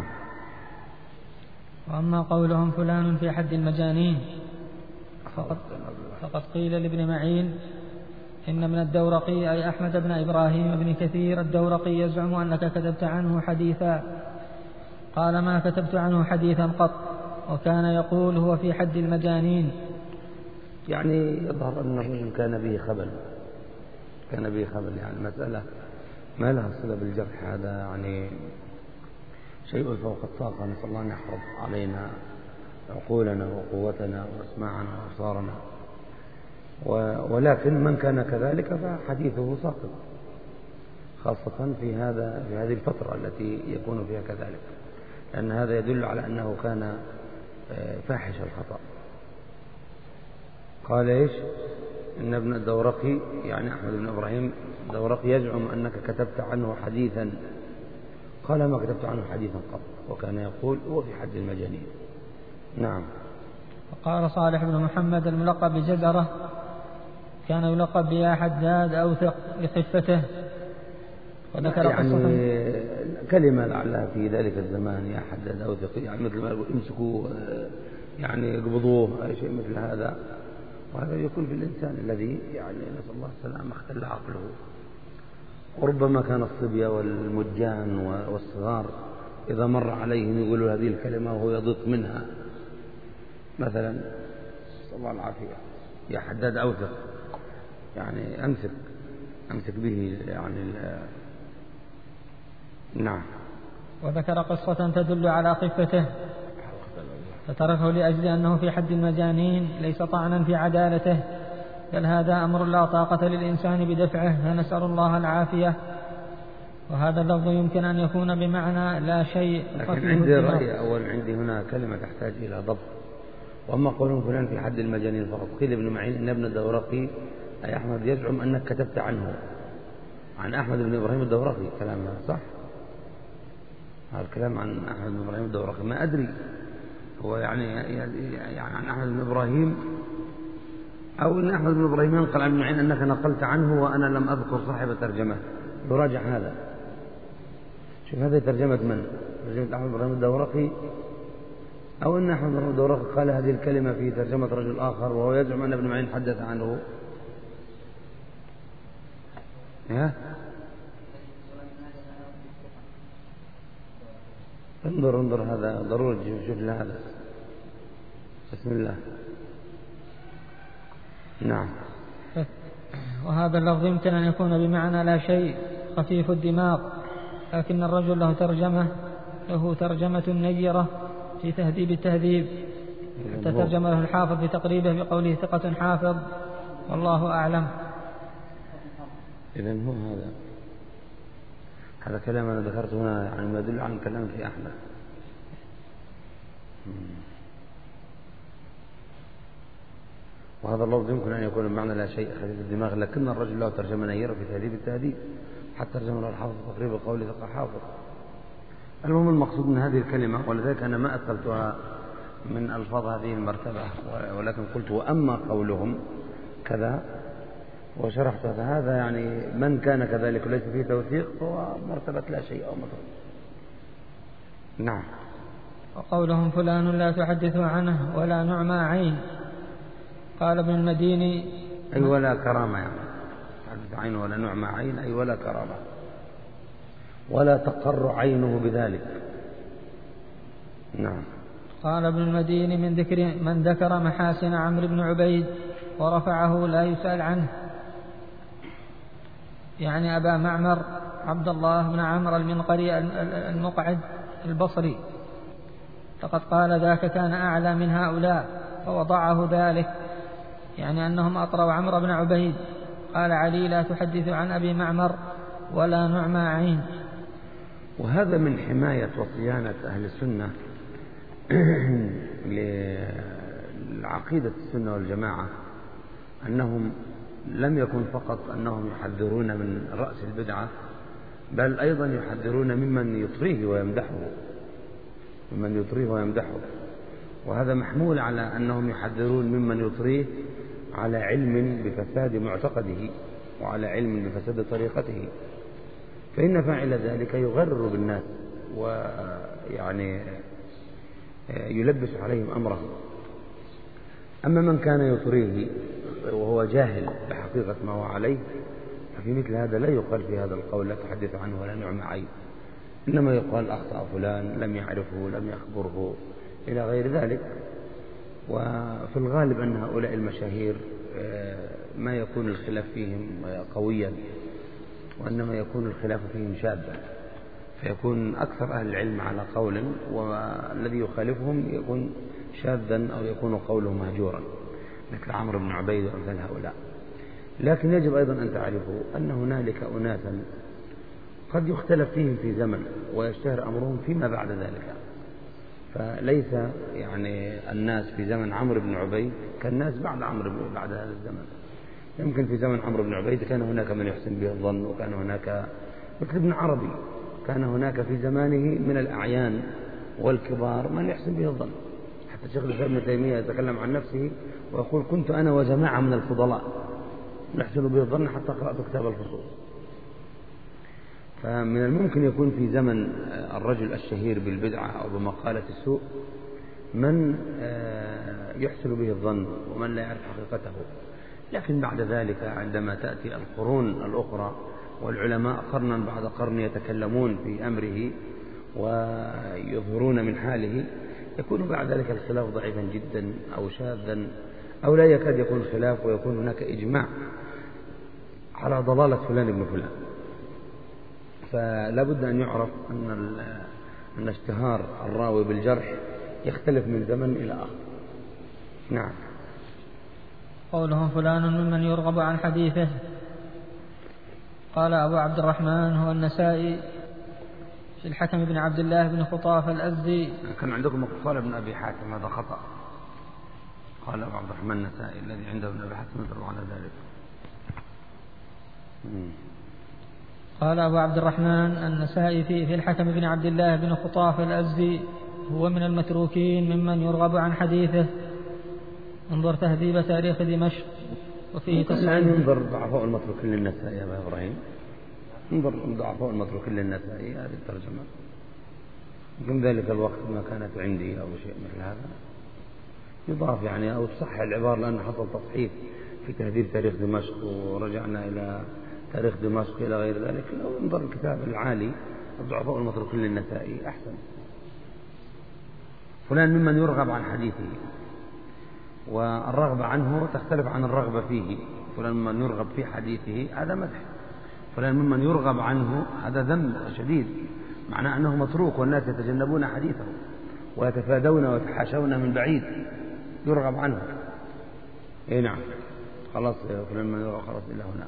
وأما قولهم فلان في حد المجانين فقد, فقد قيل لابن معين إن من الدورقي أي أحمد بن إبراهيم بن كثير الدورقي يزعم أنك كتبت عنه حديثا، قال ما كتبت عنه حديثا قط، وكان يقول هو في حد المجانين. يعني يظهر أن الرجل كان به خبل، كان به خبل، يعني المسألة ما لها صلة بالجرح، هذا يعني شيء فوق الطاقة، نسأل الله أن يحفظ علينا عقولنا وقوتنا وأسماعنا وأبصارنا، ولكن من كان كذلك فحديثه ساقط، خاصة في هذا في هذه الفترة التي يكون فيها كذلك، لأن هذا يدل على أنه كان فاحش الخطأ. قال إيش؟ إن ابن الدورقي يعني أحمد بن إبراهيم الدورقي يزعم أنك كتبت عنه حديثا، قال ما كتبت عنه حديثا قط، وكان يقول هو في حد المجانين. نعم. وقال صالح بن محمد الملقب بجزرة كان يلقب بيا حداد أوثق لخفته. وذكر يعني قصة كلمة لعلها في ذلك الزمان يا حداد أوثق، يعني مثل ما يقول امسكوا يعني اقبضوه أي شيء مثل هذا. وهذا يكون في الإنسان الذي يعني نسأل الله السلامة اختل عقله، وربما كان الصبية والمجان والصغار إذا مر عليهم يقولوا هذه الكلمة وهو يضيق منها مثلا، نسأل الله العافية، يا حداد أوثق، يعني أمسك أمسك به يعني. نعم. وذكر قصة تدل على خفته فتركه لأجل أنه في حد المجانين ليس طعنا في عدالته، بل هذا أمر لا طاقة للإنسان بدفعه، فنسأل الله العافية. وهذا اللفظ يمكن أن يكون بمعنى لا شيء. لكن عندي رأي أول، عندي هنا كلمة تحتاج إلى ضبط. وأما قولهم فلان في حد المجانين فقط، قيل ابن معين إن ابن الدورقي أي أحمد يزعم أنك كتبت عنه، عن أحمد بن إبراهيم الدورقي، كلام صح؟ هذا الكلام عن أحمد بن إبراهيم الدورقي ما أدري هو يعني يعني عن أحمد بن إبراهيم، أو إن أحمد بن إبراهيم ينقل عن ابن معين أنك نقلت عنه وأنا لم أذكر صاحب ترجمة. يراجع هذا. شوف هذه ترجمة من؟ ترجمة أحمد بن إبراهيم الدورقي، أو أن أحمد بن إبراهيم الدورقي قال هذه الكلمة في ترجمة رجل آخر وهو يزعم أن ابن معين حدث عنه. ها؟ انظر انظر هذا ضروري شوف هذا. بسم الله. نعم. وهذا اللفظ يمكن أن يكون بمعنى لا شيء خفيف الدماغ، لكن الرجل له ترجمة له ترجمة نيرة في تهذيب التهذيب، حتى ترجم له الحافظ في تقريبه بقوله ثقة حافظ، والله أعلم. إذن هو هذا هذا كلام أنا ذكرته هنا يعني ما يدل عن كلام في أحمد. وهذا اللفظ يمكن أن يكون بمعنى لا شيء خفيف الدماغ، لكن الرجل له ترجمة نيرة في تهذيب التهذيب، حتى ترجم له الحافظ تقريبا بقوله ثقة حافظ. المهم المقصود من هذه الكلمة، ولذلك أنا ما أدخلتها من ألفاظ هذه المرتبة، ولكن قلت وأما قولهم كذا وشرحت هذا، يعني من كان كذلك ليس فيه توثيق فهو مرتبة لا شيء أو مطلوب. نعم. وقولهم فلان لا تحدث عنه ولا نعمى عين، قال ابن المديني أي ولا كرامة، يعني تحدث عين ولا نعمى عين أي ولا كرامة، ولا تقر عينه بذلك. نعم. قال ابن المديني من ذكر من ذكر محاسن عمرو بن عبيد ورفعه لا يسأل عنه، يعني أبا معمر عبد الله بن عمرو المنقري المقعد البصري، فقد قال ذاك كان أعلى من هؤلاء فوضعه ذلك، يعني أنهم أطروا عمرو بن عبيد. قال علي لا تحدث عن أبي معمر ولا نعمى عين. وهذا من حماية وصيانة أهل السنة لعقيدة السنة والجماعة، أنهم لم يكن فقط أنهم يحذرون من رأس البدعة، بل أيضا يحذرون ممن يطريه ويمدحه ممن يطريه ويمدحه وهذا محمول على أنهم يحذرون ممن يطريه على علم بفساد معتقده وعلى علم بفساد طريقته، فإن فاعل ذلك يغرر بالناس ويعني يلبس عليهم أمرهم. أما من كان يطريه وهو جاهل بحقيقة ما هو عليه، ففي مثل هذا لا يقال في هذا القول لا تحدث عنه ولا نعمى عين، إنما يقال أخطأ فلان، لم يعرفه، لم يخبره، إلى غير ذلك. وفي الغالب أن هؤلاء المشاهير ما يكون الخلاف فيهم قويا، وإنما يكون الخلاف فيهم شاذا، فيكون أكثر أهل العلم على قول والذي يخالفهم يكون شاذا أو يكون قوله مهجورا، مثل عمرو بن عبيد وأمثال هؤلاء. لكن يجب أيضا أن تعرفوا أن هنالك أناسا قد يختلف فيهم في زمن ويشتهر أمرهم فيما بعد ذلك، فليس يعني الناس في زمن عمرو بن عبيد كالناس بعد عمرو بن بعد هذا الزمن. يمكن في زمن عمرو بن عبيد كان هناك من يحسن به الظن، وكان هناك مثل ابن عربي، كان هناك في زمانه من الأعيان والكبار من يحسن به الظن، حتى الشيخ الإسلام ابن تيمية يتكلم عن نفسه ويقول كنت أنا وجماعة من الفضلاء نحسن به الظن حتى قرأت كتاب الفصول. فمن الممكن يكون في زمن الرجل الشهير بالبدعة أو بمقالة السوء من يحسن به الظن ومن لا يعرف حقيقته، لكن بعد ذلك عندما تأتي القرون الأخرى والعلماء قرنا بعد قرن يتكلمون في أمره ويظهرون من حاله، يكون بعد ذلك الخلاف ضعيفا جدا أو شاذا أو لا يكاد يكون خلاف، ويكون هناك إجماع على ضلالة فلان ابن فلان. فلا بد أن يعرف أن أن اشتهار الراوي بالجرح يختلف من زمن إلى آخر. نعم. قوله فلان ممن يرغب عن حديثه. قال أبو عبد الرحمن هو النسائي في الحكم بن عبد الله بن خطاف الأزدي. كان عندكم قال ابن أبي حاتم، هذا خطأ. قال أبو عبد الرحمن النسائي الذي عنده ابن أبي حاتم يدل على ذلك. قال أبو عبد الرحمن النسائي في, في الحكم بن عبد الله بن خطاف الأزدي هو من المتروكين ممن يرغب عن حديثه. انظر تهذيب تاريخ دمشق وفيه تصحيح. انظر ضعفاء المتروكين للنسائي يا أبا إبراهيم، انظر ضعفاء المتروكين للنسائي هذه الترجمة. يمكن ذلك الوقت ما كانت عندي أو شيء مثل هذا يضاف يعني أو تصحح العبارة، لأن حصل تصحيح في تهذيب تاريخ دمشق ورجعنا إلى تاريخ دمشق إلى غير ذلك. لو انظر الكتاب العالي الضعفاء المتروكين للنسائي أحسن. فلان ممن يرغب عن حديثه، والرغبة عنه تختلف عن الرغبة فيه. فلان ممن يرغب في حديثه هذا مدح، فلان ممن يرغب عنه هذا ذم شديد، معناه أنه متروك والناس يتجنبون حديثه ويتفادون ويتحاشون من بعيد، يرغب عنه. إيه نعم، خلاص فلان من يرغب خلاص إلا هنا.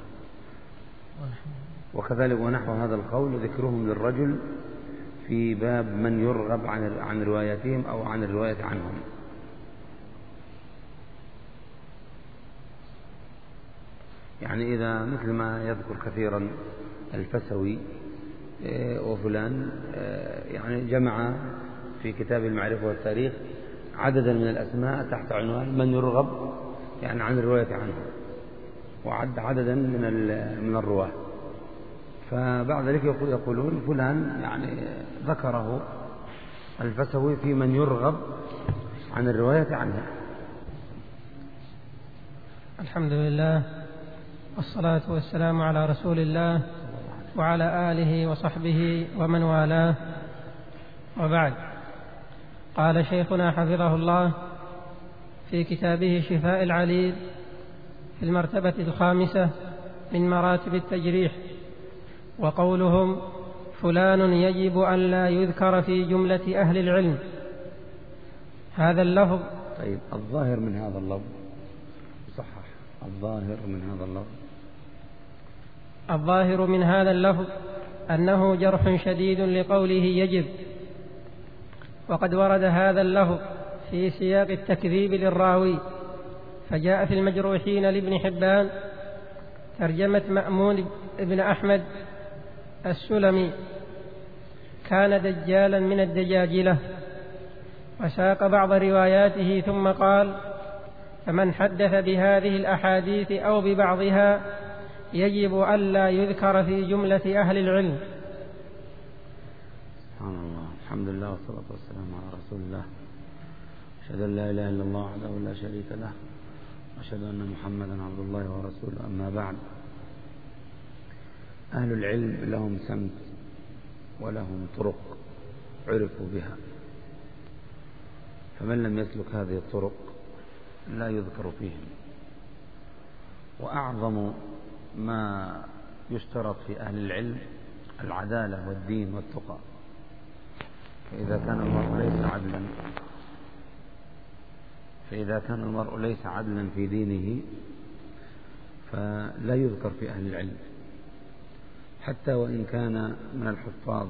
وكذلك ونحو هذا القول ذكرهم للرجل في باب من يرغب عن عن رواياتهم أو عن الرواية عنهم. يعني إذا مثل ما يذكر كثيرا الفسوي وفلان يعني جمع في كتاب المعرفة والتاريخ عددا من الأسماء تحت عنوان من يرغب يعني عن الرواية عنه، وعد عددا من من الرواة. فبعد ذلك يقولون فلان يعني ذكره الفسوي في من يرغب عن الرواية عنه. الحمد لله والصلاة والسلام على رسول الله وعلى آله وصحبه ومن والاه، وبعد. قال شيخنا حفظه الله في كتابه شفاء العليل في المرتبة الخامسة من مراتب التجريح: وقولهم فلان يجب أن لا يذكر في جملة أهل العلم. هذا اللفظ. طيب الظاهر من هذا اللفظ صحح الظاهر من هذا اللفظ الظاهر من هذا اللفظ أنه جرح شديد لقوله يجب، وقد ورد هذا اللفظ في سياق التكذيب للراوي، فجاء في المجروحين لابن حبان ترجمة مأمون بن أحمد السلمي كان دجالا من الدجاجلة، وساق بعض رواياته ثم قال: فمن حدث بهذه الأحاديث أو ببعضها يجب ألا يذكر في جملة أهل العلم. سبحان الله، الحمد لله والصلاة والسلام على رسول الله. أشهد أن لا إله إلا الله وحده لا شريك له، وأشهد أن محمدا عبد الله ورسوله. أما بعد، أهل العلم لهم سمت ولهم طرق عرفوا بها، فمن لم يسلك هذه الطرق لا يذكر فيهم. وأعظم ما يشترط في أهل العلم العدالة والدين والتقى، فإذا كان المرء ليس عدلا فإذا كان المرء ليس عدلا في دينه فلا يذكر في أهل العلم، حتى وإن كان من الحفاظ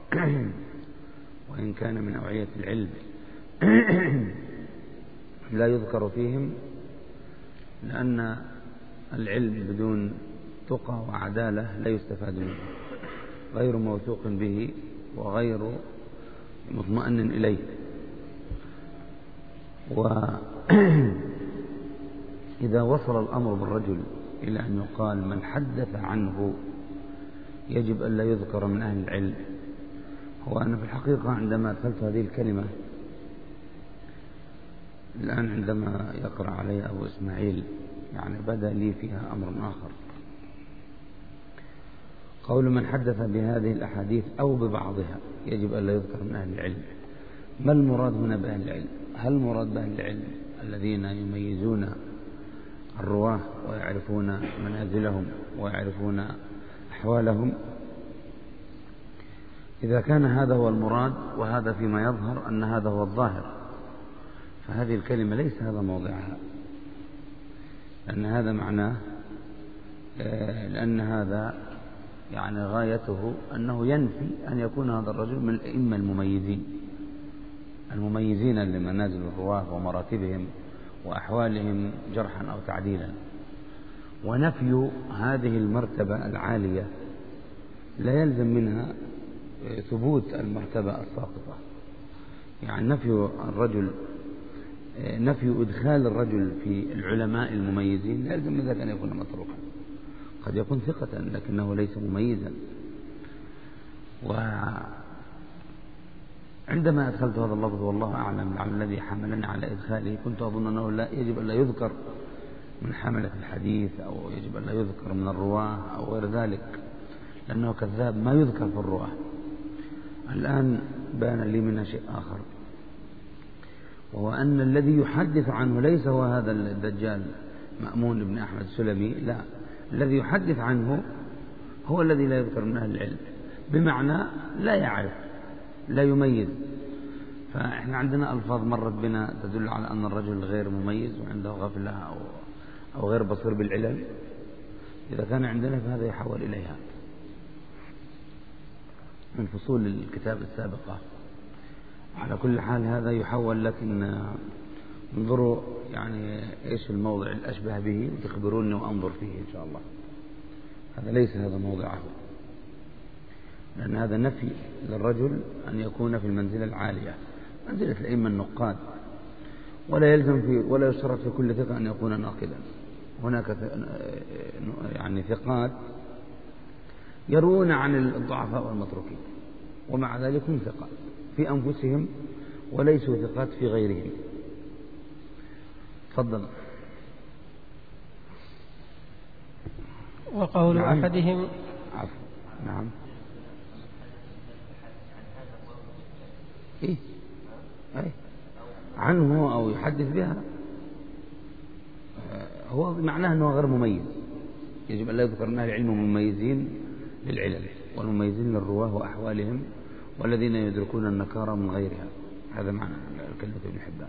وإن كان من أوعية العلم لا يذكر فيهم، لأن العلم بدون تقى وعدالة لا يستفاد منه، غير موثوق به وغير مطمئن إليه. وإذا وصل الأمر بالرجل إلى أن يقال من حدث عنه يجب أن لا يذكر من أهل العلم، هو أنا في الحقيقة عندما أدخلت هذه الكلمة الآن عندما يقرأ علي أبو إسماعيل يعني بدأ لي فيها أمر آخر. قول من حدث بهذه الأحاديث أو ببعضها يجب أن لا يذكر من أهل العلم. ما المراد هنا بأهل العلم؟ هل المراد بأهل العلم الذين يميزون الرواة ويعرفون منازلهم ويعرفون أحوالهم؟ إذا كان هذا هو المراد وهذا فيما يظهر أن هذا هو الظاهر، فهذه الكلمة ليس هذا موضعها، لأن هذا معناه لأن هذا يعني غايته أنه ينفي أن يكون هذا الرجل من الأئمة المميزين المميزين لمنازل الرواة ومراتبهم وأحوالهم جرحا أو تعديلا. ونفي هذه المرتبة العالية لا يلزم منها ثبوت المرتبة الساقطة. يعني نفي الرجل نفي إدخال الرجل في العلماء المميزين لا يلزم من ذلك أن يكون متروكا، قد يكون ثقة لكنه ليس مميزا. وعندما أدخلت هذا اللفظ والله أعلم على الذي حملني على إدخاله كنت أظن أنه لا يجب أن لا يذكر من حملة الحديث أو يجب أن لا يذكر من الرواة أو غير ذلك، لأنه كذاب ما يذكر في الرواة. الآن بان لي منها شيء آخر، وهو أن الذي يحدث عنه ليس هو هذا الدجال مأمون بن أحمد السلمي، لا، الذي يحدث عنه هو الذي لا يذكر من أهل العلم، بمعنى لا يعرف لا يميز. فإحنا عندنا ألفاظ مرت بنا تدل على أن الرجل غير مميز وعنده غفلة أو, أو غير بصير بالعلل. إذا كان عندنا فهذا يحول إليها من فصول الكتاب السابقة. على كل حال هذا يحول، لكن انظروا يعني إيش الموضع الأشبه به وتخبروني وأنظر فيه إن شاء الله. هذا ليس هذا موضعه، لأن هذا نفي للرجل أن يكون في المنزلة العالية، منزلة الأئمة النقاد، ولا يلزم في ولا يشترط في كل ثقة أن يكون ناقدا. هناك يعني ثقات يروون عن الضعفاء والمتروكين ومع ذلك هم ثقات في أنفسهم وليسوا ثقات في غيرهم. تفضل. وقول نعم. أحدهم عفو. نعم. إيه؟ أي عنه أو يحدث بها هو معناه أنه غير مميز. يجب أن لا يذكر أن أهل العلم مميزين للعلل والمميزين للرواه وأحوالهم والذين يدركون النكارة من غيرها. هذا معنى كلمة ابن حبان.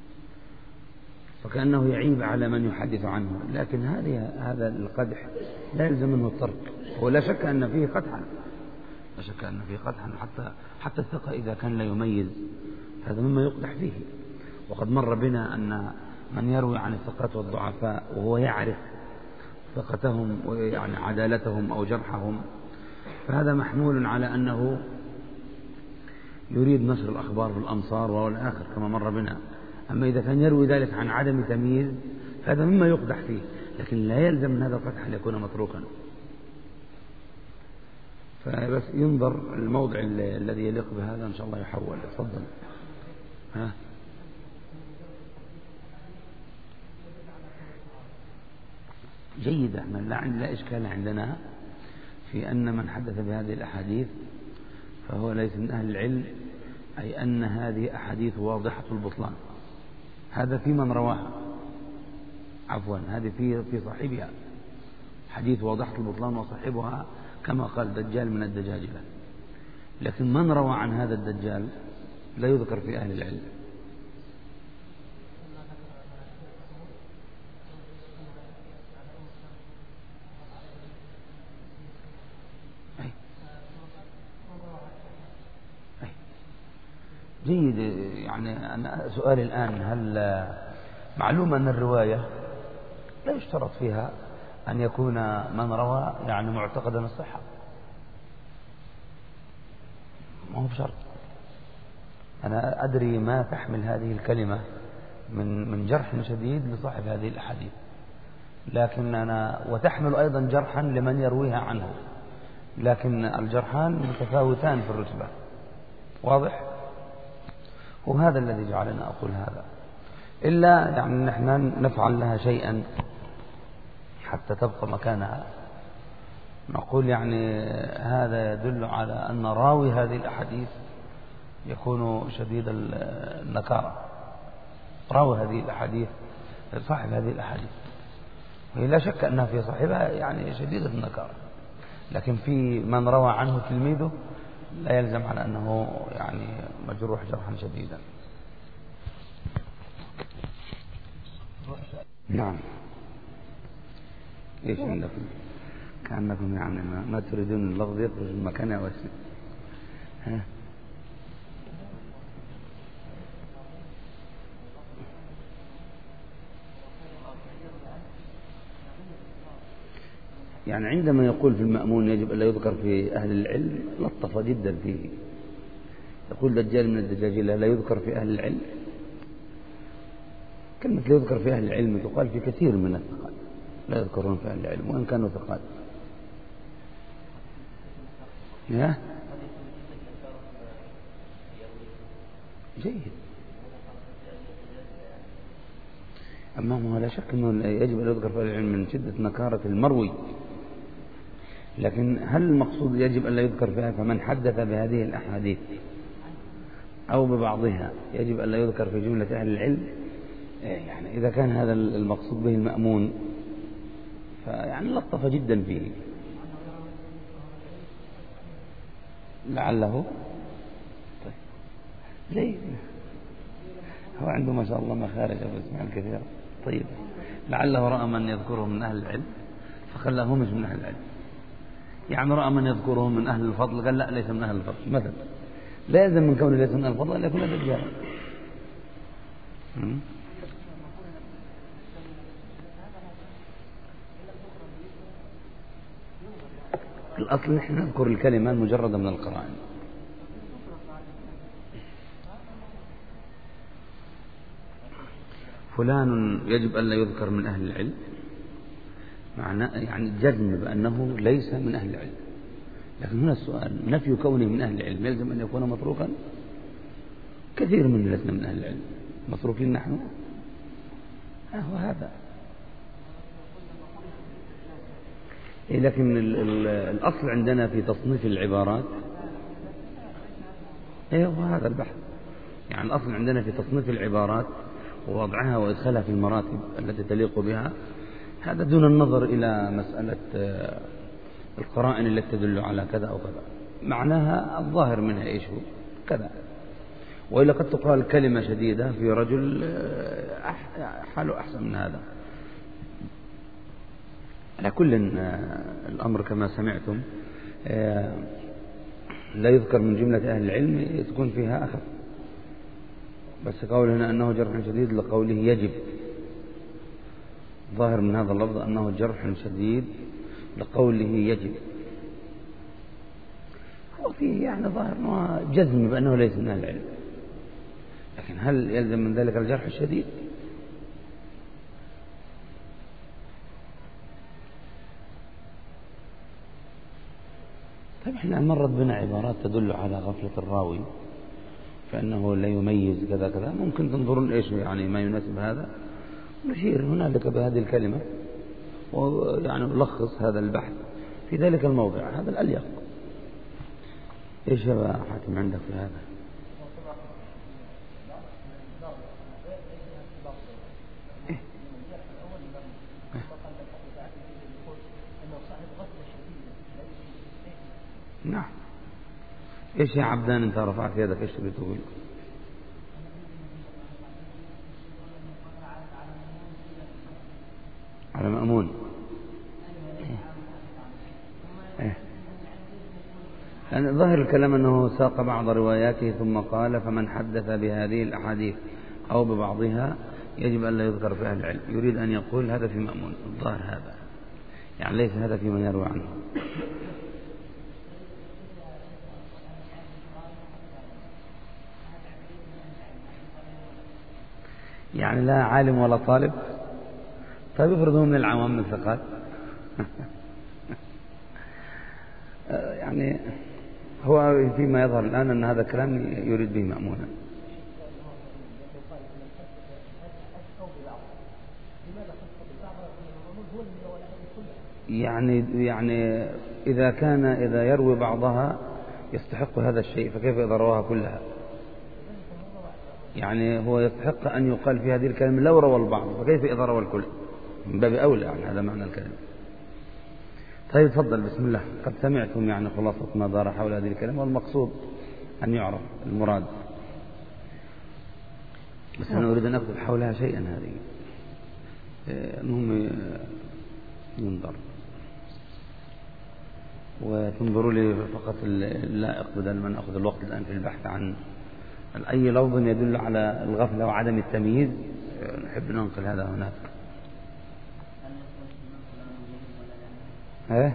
فكأنه يعيب على من يحدث عنه، لكن هذه هذا القدح لا يلزم منه الترك. ولا شك أن فيه قدحا، لا شك أن فيه قدحا، حتى حتى الثقة إذا كان لا يميز هذا مما يقدح فيه. وقد مر بنا أن من يروي عن الثقات والضعفاء وهو يعرف ثقتهم ويعني عدالتهم أو جرحهم، فهذا محمول على أنه يريد نشر الأخبار في الأمصار والآخر كما مر بنا. أما إذا كان يروي ذلك عن عدم تمييز فهذا مما يقدح فيه، لكن لا يلزم من هذا القدح أن يكون متروكا. فبس ينظر الموضع الذي يليق بهذا إن شاء الله يحول. تفضل. ها جيد. احنا لا, لا إشكال عندنا في أن من حدث بهذه الأحاديث فهو ليس من أهل العلم، أي أن هذه أحاديث واضحة البطلان. هذا في من رواها، عفوا هذه في في صاحبها حديث واضحة البطلان وصاحبها كما قال دجال من الدجاجلة. لكن من روى عن هذا الدجال لا يذكر في أهل العلم. جيد. يعني أنا سؤالي الآن، هل معلوم أن الرواية لا يشترط فيها أن يكون من روى يعني معتقدا الصحة؟ ما هو بشرط. أنا أدري ما تحمل هذه الكلمة من من جرح شديد لصاحب هذه الأحاديث، لكننا وتحمل أيضا جرحا لمن يرويها عنه، لكن الجرحان متفاوتان في الرتبة. واضح؟ وهذا الذي جعلنا أقول هذا، إلا يعني نحن نفعل لها شيئا حتى تبقى مكانها. نقول يعني هذا يدل على أن راوي هذه الأحاديث يكون شديد النكارة، راوي هذه الأحاديث صاحب هذه الأحاديث، وهي لا شك أنها في صاحبها يعني شديدة النكارة، لكن في من روى عنه تلميذه لا يلزم على أنه يعني مجروح جرحا شديدا. نعم. ايش عندكم؟ كأنكم يعني ما تريدون اللفظ يخرج من مكانه أو اسمه. ها؟ يعني عندما يقول في المأمون يجب ألا يذكر في أهل العلم لطف جدا فيه. يقول دجال من الدجاجيل لا يذكر في أهل العلم. كلمة لا يذكر في أهل العلم تقال في كثير من الثقات، لا يذكرون في أهل العلم وإن كانوا ثقات. يا جيد. أما هو لا شك أنه يجب أن يذكر في أهل العلم من شدة نكارة المروي، لكن هل المقصود يجب أن لا يذكر فيها فمن حدث بهذه الأحاديث أو ببعضها يجب أن لا يذكر في جملة أهل العلم؟ يعني إذا كان هذا المقصود به المأمون فيعني لطف جدا فيه لعله. طيب ليه هو عنده ما شاء الله مخارج أبو إسماعيل كثيرة. طيب لعله رأى من يذكره من أهل العلم فخلاه مش من أهل العلم، يعني رأى من يذكره من أهل الفضل قال لا ليس من أهل الفضل مثلا، لا يلزم من كونه ليس من أهل الفضل أن يكون دجالا. الأصل نحن نذكر الكلمة المجردة من القرائن. فلان يجب أن لا يذكر من أهل العلم، معنى يعني الجزم بأنه ليس من أهل العلم. لكن هنا السؤال نفي كونه من أهل العلم يلزم أن يكون متروكا؟ كثير من لسنا من أهل العلم متروكين نحن. هو هذا. لكن الأصل عندنا في تصنيف العبارات ايوه هذا البحث. يعني الأصل عندنا في تصنيف العبارات ووضعها وإدخالها في المراتب التي تليق بها، هذا دون النظر إلى مسألة القرائن التي تدل على كذا أو كذا، معناها الظاهر منها إيش هو كذا. وإلا قد تقال كلمة شديدة في رجل حاله أحسن من هذا. على كل الأمر كما سمعتم لا يذكر من جملة أهل العلم تكون فيها أخف، بس قول هنا أنه جرح شديد لقوله يجب، ظاهر من هذا اللفظ أنه جرح شديد لقوله يجب، هو فيه يعني ظاهر أنه جزم بأنه ليس من أهل العلم، لكن هل يلزم من ذلك الجرح الشديد؟ طيب احنا مرت بنا عبارات تدل على غفلة الراوي فإنه لا يميز كذا كذا، ممكن تنظرون إيش يعني ما يناسب هذا نشير هنالك بهذه الكلمة ويعني نلخص هذا البحث في ذلك الموضع، هذا الأليق. إيش يا حاتم عندك في هذا؟ إيه؟ نعم. إيش يا عبدان أنت رفعت يدك إيش تبي تقول؟ على مأمون. إيه؟ لأن ظاهر الكلام أنه ساق بعض رواياته ثم قال فمن حدث بهذه الأحاديث أو ببعضها يجب أن لا يذكر في أهل العلم، يريد أن يقول هذا في مأمون، الظاهر هذا يعني ليس هذا في من يروي عنه. يعني لا عالم ولا طالب. طيب افرضوا من العوام من الثقات. يعني هو فيما يظهر الآن أن هذا الكلام يريد به مأمونا. يعني يعني إذا كان إذا يروي بعضها يستحق هذا الشيء فكيف إذا رواها كلها؟ يعني هو يستحق أن يقال في هذه الكلمة لو روى البعض، فكيف إذا روى الكل؟ من باب أولى، يعني هذا معنى الكلمة. طيب تفضل، بسم الله. قد سمعتم يعني خلاصة ما دار حول هذه الكلمة، والمقصود أن يعرف المراد، بس أنا أريد أن أكتب حولها شيئا. هذه المهم ينظر وتنظروا لي فقط اللائق، بدل ما نأخذ الوقت الآن في البحث عن أي لفظ يدل على الغفلة وعدم التمييز. نحب ننقل هذا هناك. ايه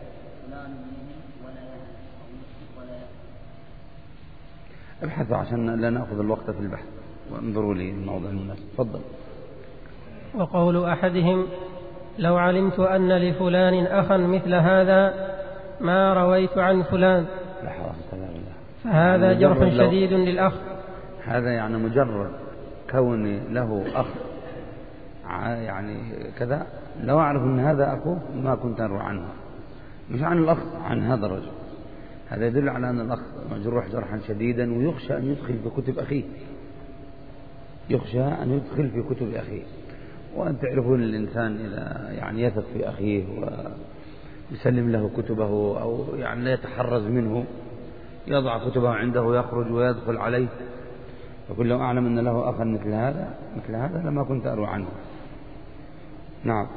ابحثوا عشان لا نأخذ الوقت في البحث، وانظروا لي الموضع المناسب. تفضل. وقول أحدهم لو علمت أن لفلان أخا مثل هذا ما رويت عن فلان، فهذا يعني جرح شديد للأخ. هذا يعني مجرد كون له أخ يعني كذا، لو أعرف أن هذا أخوه ما كنت أروي عنه، مش عن الأخ، عن هذا الرجل. هذا يدل على أن الأخ مجروح جرحا شديدا، ويخشى أن يدخل في كتب أخيه، يخشى أن يدخل في كتب أخيه. وأن تعرفون الإنسان إذا يعني يثق في أخيه ويسلم له كتبه، أو يعني لا يتحرز منه، يضع كتبه عنده ويخرج ويدخل عليه، فكل لو أعلم أن له أخا مثل هذا مثل هذا لما كنت أروي عنه. نعم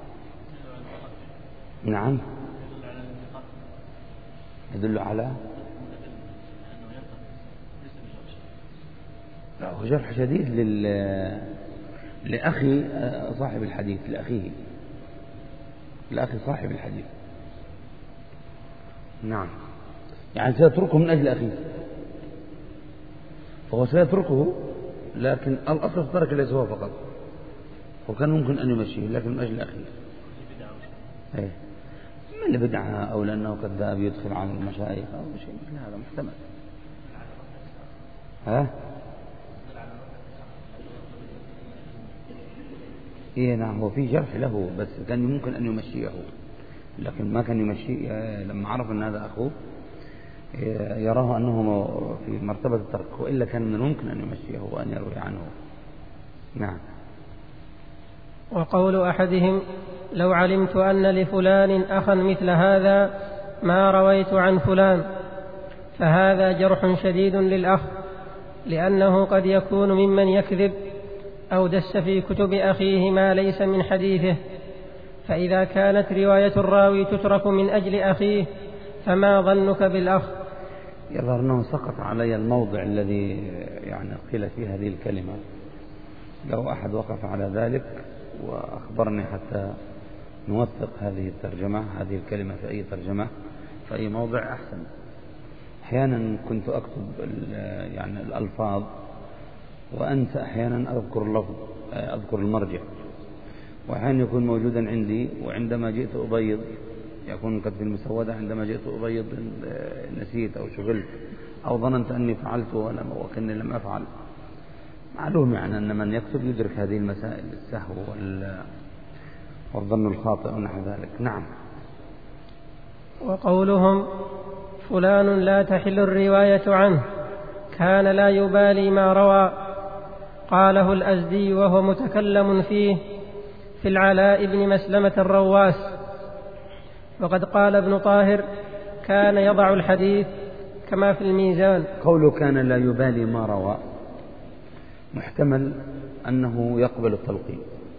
نعم يدل على لا هو جرح شديد لل لأخي صاحب الحديث، لأخيه لأخي صاحب الحديث. نعم يعني سيتركه من أجل أخيه، فهو سيتركه، لكن الأصل في ترك ليس هو فقط، وكان ممكن أن يمشيه لكن من أجل أخيه. ايه من اللي بدعها، أو لأنه كذاب يدخل عن المشايخ أو شيء مثل هذا محتمل. ها إيه نعم، هو في جرح له، بس كان ممكن أن يمشيه، لكن ما كان يمشيه. لما عرف أن هذا أخوه يراه أنه في مرتبة الترك، وإلا كان من الممكن أن يمشيه وأن يروي عنه. نعم. وقول أحدهم لو علمت أن لفلان أخا مثل هذا ما رويت عن فلان، فهذا جرح شديد للأخ، لأنه قد يكون ممن يكذب أو دس في كتب أخيه ما ليس من حديثه، فإذا كانت رواية الراوي تترك من أجل أخيه فما ظنك بالأخ؟ يظهر أنه سقط علي الموضع الذي يعني قيل فيه هذه الكلمة. لو أحد وقف على ذلك وأخبرني حتى نوثق هذه الترجمة، هذه الكلمة في أي ترجمة في أي موضع أحسن. أحيانا كنت أكتب يعني الألفاظ وأنسى، أحيانا أذكر اللفظ أذكر المرجع، وأحيانا يكون موجودا عندي، وعندما جئت أبيض يكون قد في المسودة، عندما جئت أبيض نسيت أو شغلت أو ظننت أني فعلت وكأني لم أفعل. معلوم يعني أن من يكتب يدرك هذه المسائل، السهو والظن الخاطئ ونحو ذلك. نعم. وقولهم فلان لا تحل الرواية عنه كان لا يبالي ما روى، قاله الأزدي وهو متكلم فيه في العلاء بن مسلمة الرواس. وقد قال ابن طاهر كان يضع الحديث كما في الميزان. قوله كان لا يبالي ما روى محتمل أنه يقبل التلقين،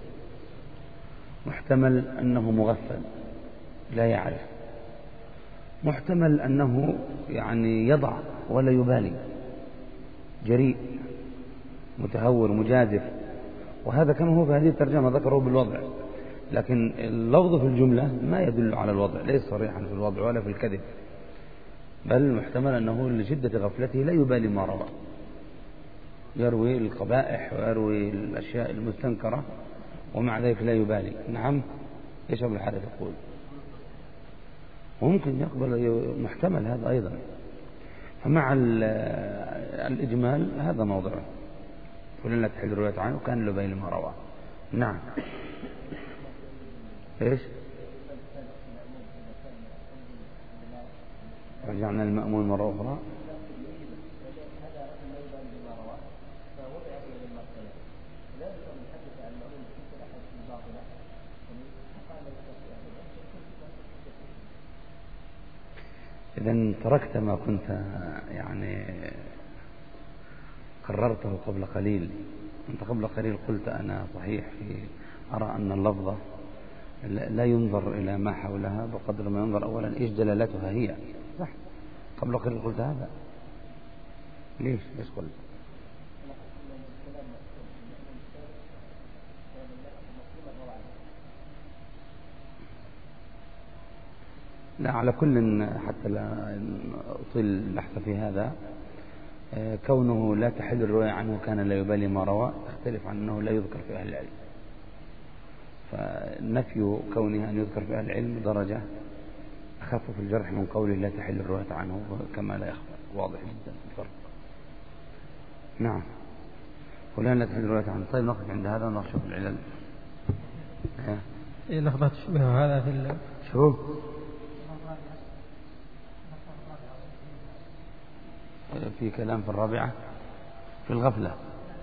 محتمل أنه مغفل لا يعرف، محتمل أنه يعني يضع ولا يبالي، جريء متهور مجازف، وهذا كما هو في هذه الترجمة ذكره بالوضع، لكن اللفظ في الجملة ما يدل على الوضع، ليس صريحا في الوضع ولا في الكذب، بل محتمل أنه لشدة غفلته لا يبالي ما روى. يروي القبائح ويروي الأشياء المستنكرة ومع ذلك لا يبالي. نعم، إيش أبو الحارث يقول؟ وممكن يقبل، محتمل هذا أيضا. فمع الإجمال هذا موضعه، ولن لا تحل الرواية عنه كان لبين ما رواه. نعم. إيش؟ رجعنا المأمون مرة أخرى. إذن تركت ما كنت يعني قررته قبل قليل. أنت قبل قليل قلت أنا صحيح في أرى أن اللفظة لا ينظر إلى ما حولها بقدر ما ينظر أولا إيش دلالتها هي. صح، قبل قليل قلت هذا. ليش ليش قلت؟ لا، على كل حتى لا أطيل البحث في هذا، كونه لا تحل الرواية عنه كان لا يبالي ما روى اختلف عن أنه لا يذكر في أهل العلم. فنفي كونه أن يذكر في أهل العلم درجة أخف في الجرح من قوله لا تحل الرواية عنه، كما لا يخفى، واضح جدا الفرق. نعم، ولا لا تحل الرواية عنه. طيب نقف عند هذا ونشوف العلل. إيه لخبط شبه هذا في شو في كلام في الرابعة في الغفلة.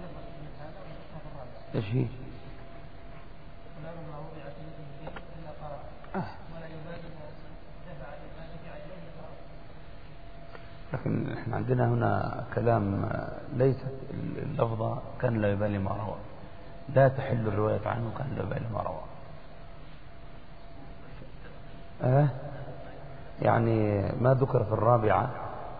ايش هي؟ آه. لكن احنا عندنا هنا كلام ليست اللفظة كان لا يبالي ما روى، لا تحل الرواية عنه كان لا يبالي ما روى. أه؟ يعني ما ذكر في الرابعة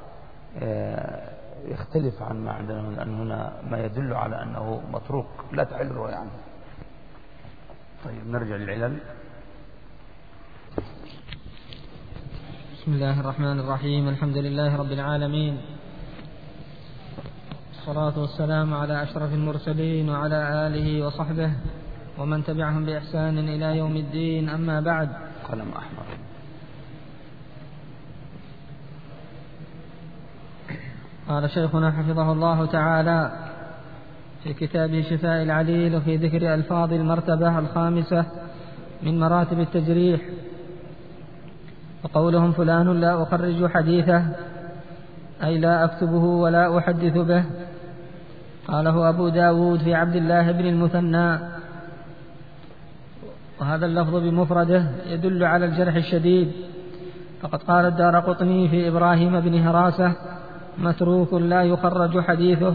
يختلف عن ما عندنا هنا، أن هنا ما يدل على أنه متروك لا تحل الرواية عنه. طيب نرجع للعلل. بسم الله الرحمن الرحيم. الحمد لله رب العالمين، الصلاة والسلام على أشرف المرسلين وعلى آله وصحبه ومن تبعهم بإحسان إلى يوم الدين. أما بعد. قلم أحمر. قال شيخنا حفظه الله تعالى في كتابه شفاء العليل وفي ذكر ألفاظ المرتبة الخامسة من مراتب التجريح، وقولهم فلان لا أخرج حديثه أي لا أكتبه ولا أحدث به. قاله أبو داود في عبد الله بن المثنى، وهذا اللفظ بمفرده يدل على الجرح الشديد، فقد قال الدارقطني في إبراهيم بن هراسة متروك لا يخرج حديثه.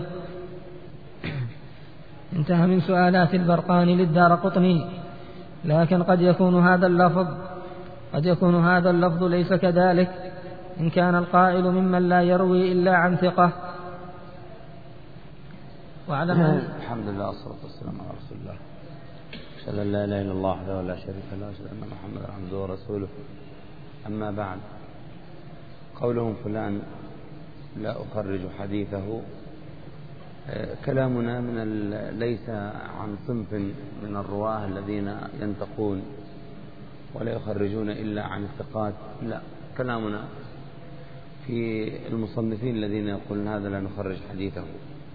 انتهى من سؤالات البرقاني للدارقطني. لكن قد يكون هذا اللفظ قد يكون هذا اللفظ ليس كذلك إن كان القائل ممن لا يروي إلا عن ثقة. وعلى الحمد لله والصلاة والسلام على رسول الله. أشهد أن لا إله إلا الله وحده لا شريك له، وأشهد أن محمدا عبده ورسوله. أما بعد، قولهم فلان لا أخرج حديثه، كلامنا من ليس عن صنف من الرواه الذين ينتقون ولا يخرجون إلا عن الثقات، لا، كلامنا في المصنفين الذين يقولون هذا لا نخرج حديثه،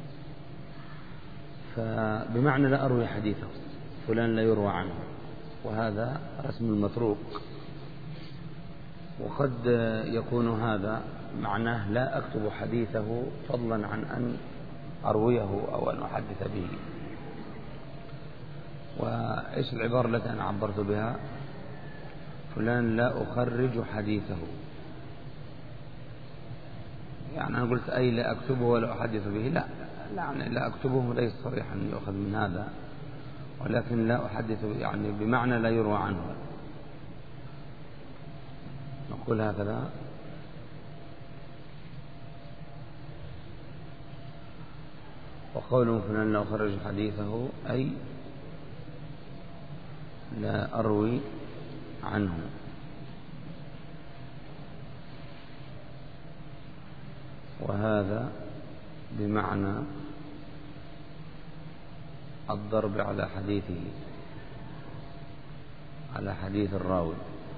فبمعنى لا أروي حديثه، فلان لا يروى عنه، وهذا اسم المتروك. وقد يكون هذا معناه لا أكتب حديثه فضلا عن أن أرويه أو أن أحدث به. وإيش العبارة التي أنا عبرت بها؟ فلان لا أخرج حديثه، يعني أنا قلت أي لا أكتبه ولا أحدث به، لا يعني لا أكتبه ليس صريحا يؤخذ من هذا، ولكن لا أحدث يعني بمعنى لا يروى عنه. نقول هكذا. وقوله فلان لا أخرج حديثه أي لا أروي عنه. وهذا بمعنى الضرب على حديثه، على حديث الراوي.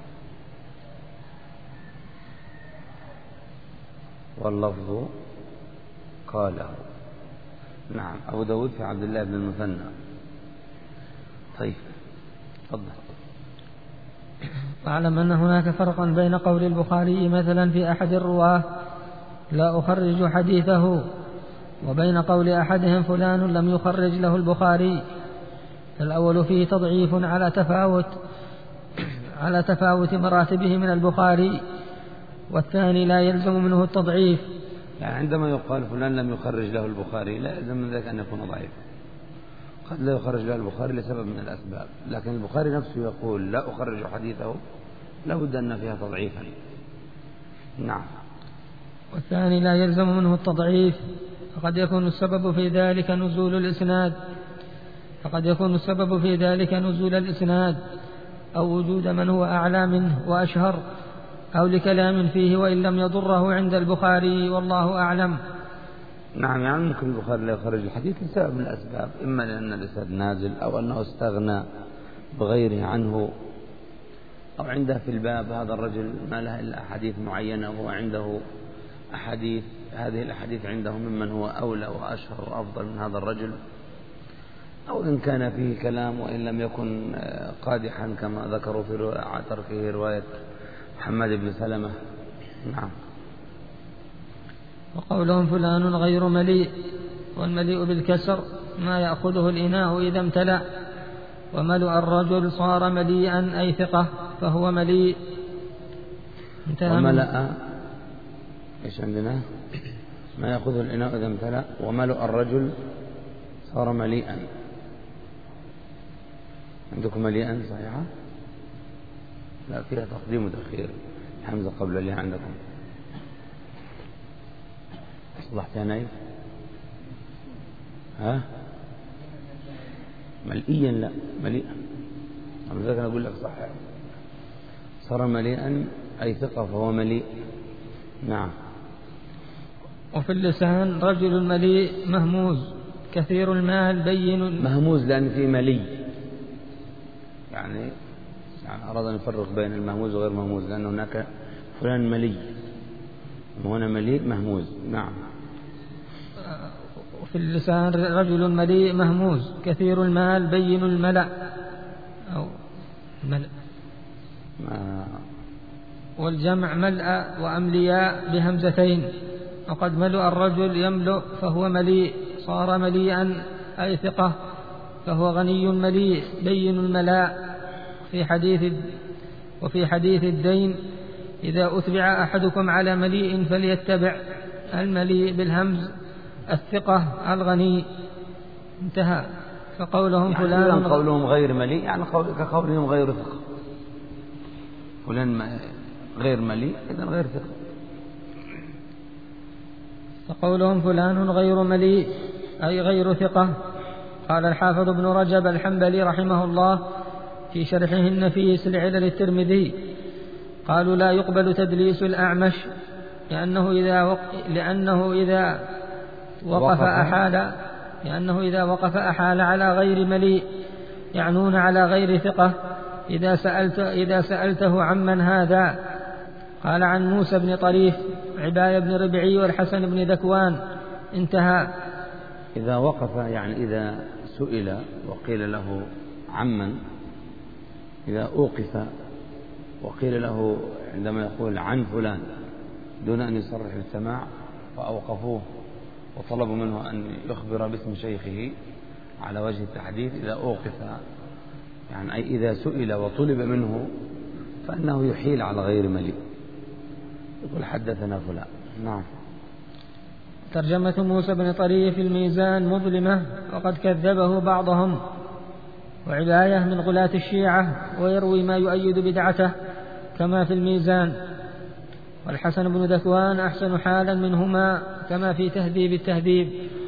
واللفظ قاله. نعم، أبو داود في عبد الله بن المثنى. طيب تفضل. واعلم أن هناك فرقا بين قول البخاري مثلا في أحد الرواه لا أخرج حديثه، وبين قول أحدهم فلان لم يخرج له البخاري. الأول فيه تضعيف على تفاوت على تفاوت مراتبه من البخاري، والثاني لا يلزم منه التضعيف. يعني عندما يقال فلان لم يخرج له البخاري لا يلزم من ذلك أن يكون ضعيفا، قد لا يخرج له البخاري لسبب من الأسباب، لكن البخاري نفسه يقول لا أخرج حديثه لا بد أن فيها تضعيفا. نعم. والثاني لا يلزم منه التضعيف، فقد يكون السبب في ذلك نزول الإسناد فقد يكون السبب في ذلك نزول الإسناد أو وجود من هو أعلى منه وأشهر، أو لكلام فيه وإن لم يضره عند البخاري، والله أعلم. نعم، يعني ممكن البخاري لا يخرج الحديث لسبب من الأسباب، إما لأن الإسناد نازل أو أنه استغنى بغيره عنه، أو عنده في الباب هذا الرجل ما له إلا أحاديث معينة وهو عنده أحاديث، هذه الأحاديث عنده ممن هو أولى وأشهر وأفضل من هذا الرجل، أو إن كان فيه كلام وإن لم يكن قادحا كما ذكروا في تركه رواية محمد بن سلمة. نعم. وقولهم فلان غير مليء، والمليء بالكسر ما يأخذه الإناء إذا امتلأ، وملؤ الرجل صار مليئا أي ثقة فهو مليء. وملأ إيش عندنا؟ ما يأخذه الإناء إذا امتلأ، وملؤ الرجل صار مليئا. عندكم مليئا صحيحة؟ لا، فيها تقديم وتأخير، حمزة قبل الياء عندكم. صلحت يا نايف؟ ها؟ ملئيا لا، مليئا. لذلك أنا أقول لك صحيح، صار مليئا أي ثقة فهو مليء. نعم. وفي اللسان رجل مليء مهموز كثير المال بين. مهموز لأن فيه ملي، يعني يعني أراد أن يفرق بين المهموز وغير مهموز، لأن هناك فلان ملي وهنا مليء مهموز. نعم. وفي اللسان رجل مليء مهموز كثير المال بين الملأ أو ملأ، ما والجمع ملأ وأملياء بهمزتين. وقد ملؤ الرجل يملؤ فهو مليء، صار مليئا أي ثقة فهو غني مليء بين الملاء. في حديث وفي حديث الدين إذا أتبع أحدكم على مليء فليتبع، المليء بالهمز الثقة الغني. انتهى. فقولهم يعني فلان قولهم غير مليء يعني كقولهم غير ثقة، فلان غير مليء إذن غير ثقة. فقولهم فلان غير مليء أي غير ثقة. قال الحافظ ابن رجب الحنبلي رحمه الله في شرحه النفيس لعلل الترمذي، قالوا لا يقبل تدليس الأعمش لأنه إذا وق... لأنه إذا وقف أحال لأنه إذا وقف أحال على غير مليء، يعنون على غير ثقة. إذا سألت إذا سألته عمن هذا قال عن موسى بن طريف عباية بن ربعي والحسن بن ذكوان. انتهى. إذا وقف يعني إذا سئل وقيل له عمن، إذا أوقف وقيل له عندما يقول عن فلان دون أن يصرح بالسماع فأوقفوه وطلبوا منه أن يخبر باسم شيخه على وجه التحديث، إذا أوقف يعني أي إذا سئل وطلب منه فإنه يحيل على غير مليء، يقول حدثنا فلان. نعم. ترجمة موسى بن طريف في الميزان مظلمة وقد كذبه بعضهم، وعباية من غلاة الشيعة ويروي ما يؤيد بدعته كما في الميزان. والحسن بن ذكوان أحسن حالا منهما كما في تهذيب التهذيب.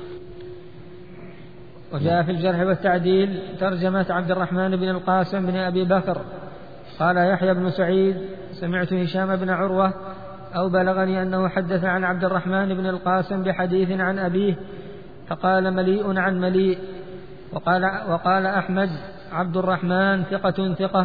وجاء في الجرح والتعديل ترجمة عبد الرحمن بن القاسم بن أبي بكر قال يحيى بن سعيد سمعت هشام بن عروة أو بلغني أنه حدث عن عبد الرحمن بن القاسم بحديث عن أبيه فقال مليء عن مليء، وقال, وقال أحمد عبد الرحمن ثقة ثقة.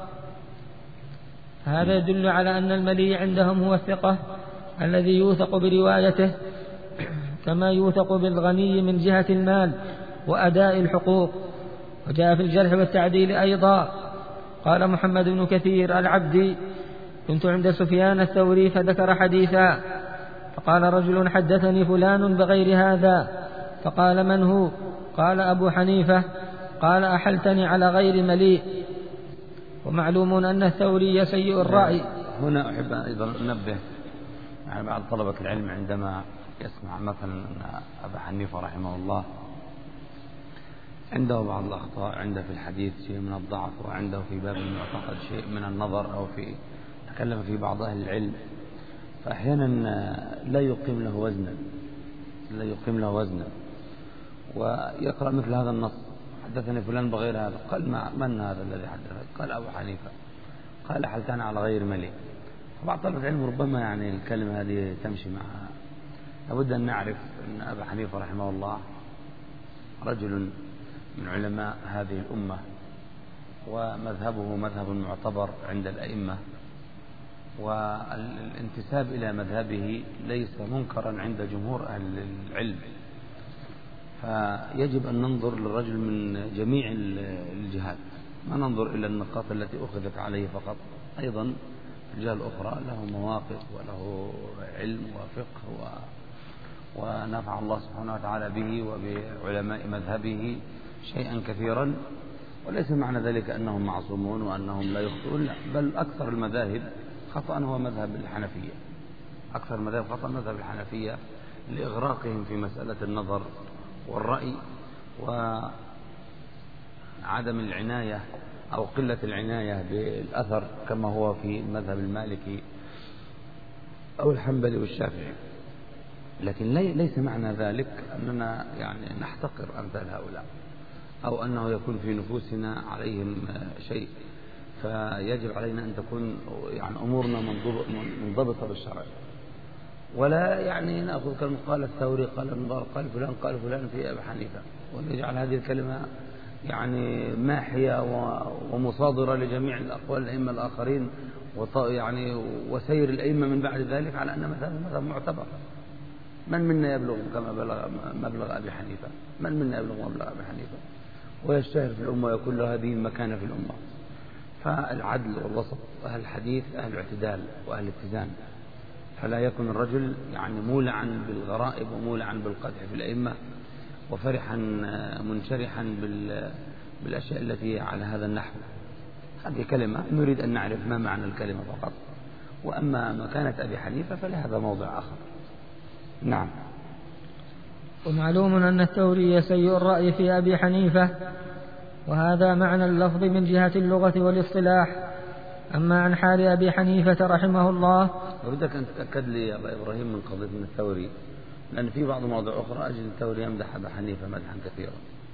هذا يدل على أن الملي عندهم هو الثقة الذي يوثق بروايته كما يوثق بالغني من جهة المال وأداء الحقوق. وجاء في الجرح والتعديل أيضا قال محمد بن كثير العبدي كنت عند سفيان الثوري فذكر حديثا فقال رجل حدثني فلان بغير هذا فقال من هو؟ قال أبو حنيفة. قال أحلتني على غير مليء. ومعلوم أن الثوري سيء الرأي. هنا أحب أيضا أنبه يعني بعض طلبة العلم عندما يسمع مثلا أن أبا حنيفة رحمه الله عنده بعض الأخطاء، عنده في الحديث شيء من الضعف، وعنده في باب المعتقد شيء من النظر، أو في تكلم في بعض أهل العلم، فأحيانا لا يقيم له وزنا لا يقيم له وزنا ويقرأ مثل هذا النص حدثني فلان بغير هذا، قال ما من هذا الذي حدث؟ قال أبو حنيفة. قال حلتان على غير ملي. فبعض طلبة العلم ربما يعني الكلمة هذه تمشي معها. لابد أن نعرف أن أبا حنيفة رحمه الله رجل من علماء هذه الأمة، ومذهبه مذهب معتبر عند الأئمة، والانتساب إلى مذهبه ليس منكرا عند جمهور أهل العلم. فيجب أن ننظر للرجل من جميع الجهات، ما ننظر إلى النقاط التي أخذت عليه فقط، أيضا في الجهة الأخرى له مواقف وله علم وفقه و... ونفع الله سبحانه وتعالى به وبعلماء مذهبه شيئا كثيرا. وليس معنى ذلك أنهم معصومون وأنهم لا يخطئون، لا، بل أكثر المذاهب خطأ هو مذهب الحنفية. أكثر المذاهب خطأ مذهب الحنفية لإغراقهم في مسألة النظر والرأي وعدم العناية أو قلة العناية بالأثر كما هو في المذهب المالكي أو الحنبلي والشافعي. لكن ليس معنى ذلك أننا يعني نحتقر أمثال هؤلاء أو أنه يكون في نفوسنا عليهم شيء. فيجب علينا أن تكون يعني أمورنا منضبطة بالشرع، ولا يعني نأخذ كلمة قال الثوري قال النظر قال فلان قال فلان في أبي حنيفة، ونجعل هذه الكلمة يعني ماحية ومصادرة لجميع الأقوال الأئمة الآخرين يعني وسير الأئمة من بعد ذلك على أن مذهب مذهب معتبر. من منا يبلغ كما بلغ مبلغ أبي حنيفة؟ من منا يبلغ مبلغ أبي حنيفة ويشتهر في الأمة ويكون له هذه المكانة في الأمة؟ فالعدل والوسط، أهل الحديث أهل الاعتدال وأهل الاتزان، فلا يكون الرجل يعني مولعا بالغرائب ومولعا بالقدح في الأئمة وفرحا منشرحا بالأشياء التي على هذا النحو. هذه كلمة نريد أن نعرف ما معنى الكلمة فقط، وأما مكانة أبي حنيفة فلهذا موضع آخر. نعم. ومعلوم أن الثوري سيء الرأي في أبي حنيفة، وهذا معنى اللفظ من جهة اللغة والاصطلاح. أما عن حال أبي حنيفة رحمه الله، أريدك أن تتأكد لي يا أبا إبراهيم من قضية من الثوري، لأن في بعض مواضع أخرى أجل الثوري يمدح أبا حنيفة مدحا كثيرا،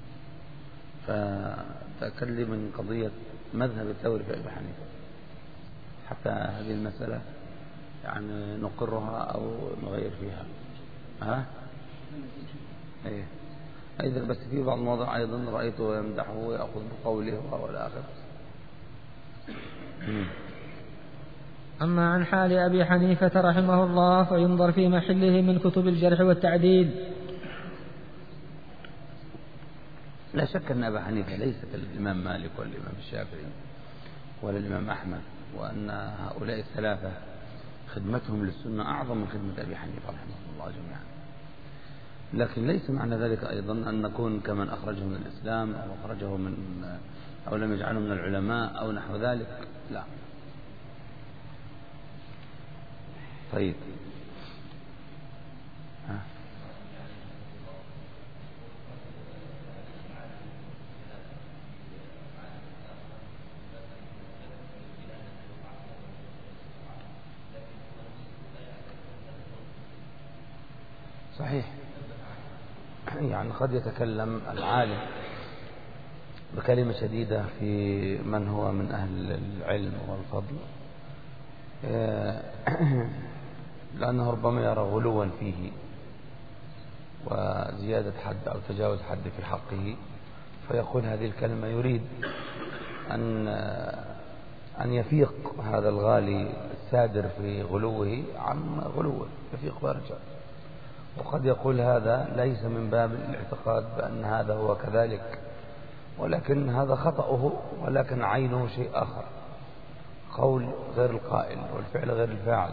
فتأكد لي من قضية مذهب الثوري في أبي حنيفة حتى هذه المسألة يعني نقرها أو نغير فيها. ها؟ إيه. أيضا بس في بعض المواضع أيضا رأيته يمدحه ويأخذ بقوله وهو الآخر. أما عن حال أبي حنيفة رحمه الله فينظر في محله من كتب الجرح والتعديل. لا شك أن أبا حنيفة ليس كالإمام مالك والإمام الشافعي ولا الإمام أحمد، وأن هؤلاء الثلاثة خدمتهم للسنة أعظم من خدمة أبي حنيفة رحمه الله جميعا. لكن ليس معنى ذلك أيضا أن نكون كمن أخرجه من الإسلام أو أخرجه من أو لم يجعله من العلماء أو نحو ذلك، لا. طيب. ها. صحيح، يعني قد يتكلم العالم بكلمة شديدة في من هو من أهل العلم والفضل، لأنه ربما يرى غلوا فيه وزيادة حد أو تجاوز حد في حقه، فيقول هذه الكلمة يريد أن أن يفيق هذا الغالي السادر في غلوه عن غلوه، يفيق ويرجع. وقد يقول هذا ليس من باب الاعتقاد بأن هذا هو كذلك، ولكن هذا خطأه، ولكن عينه شيء آخر، قول غير القائل والفعل غير الفاعل.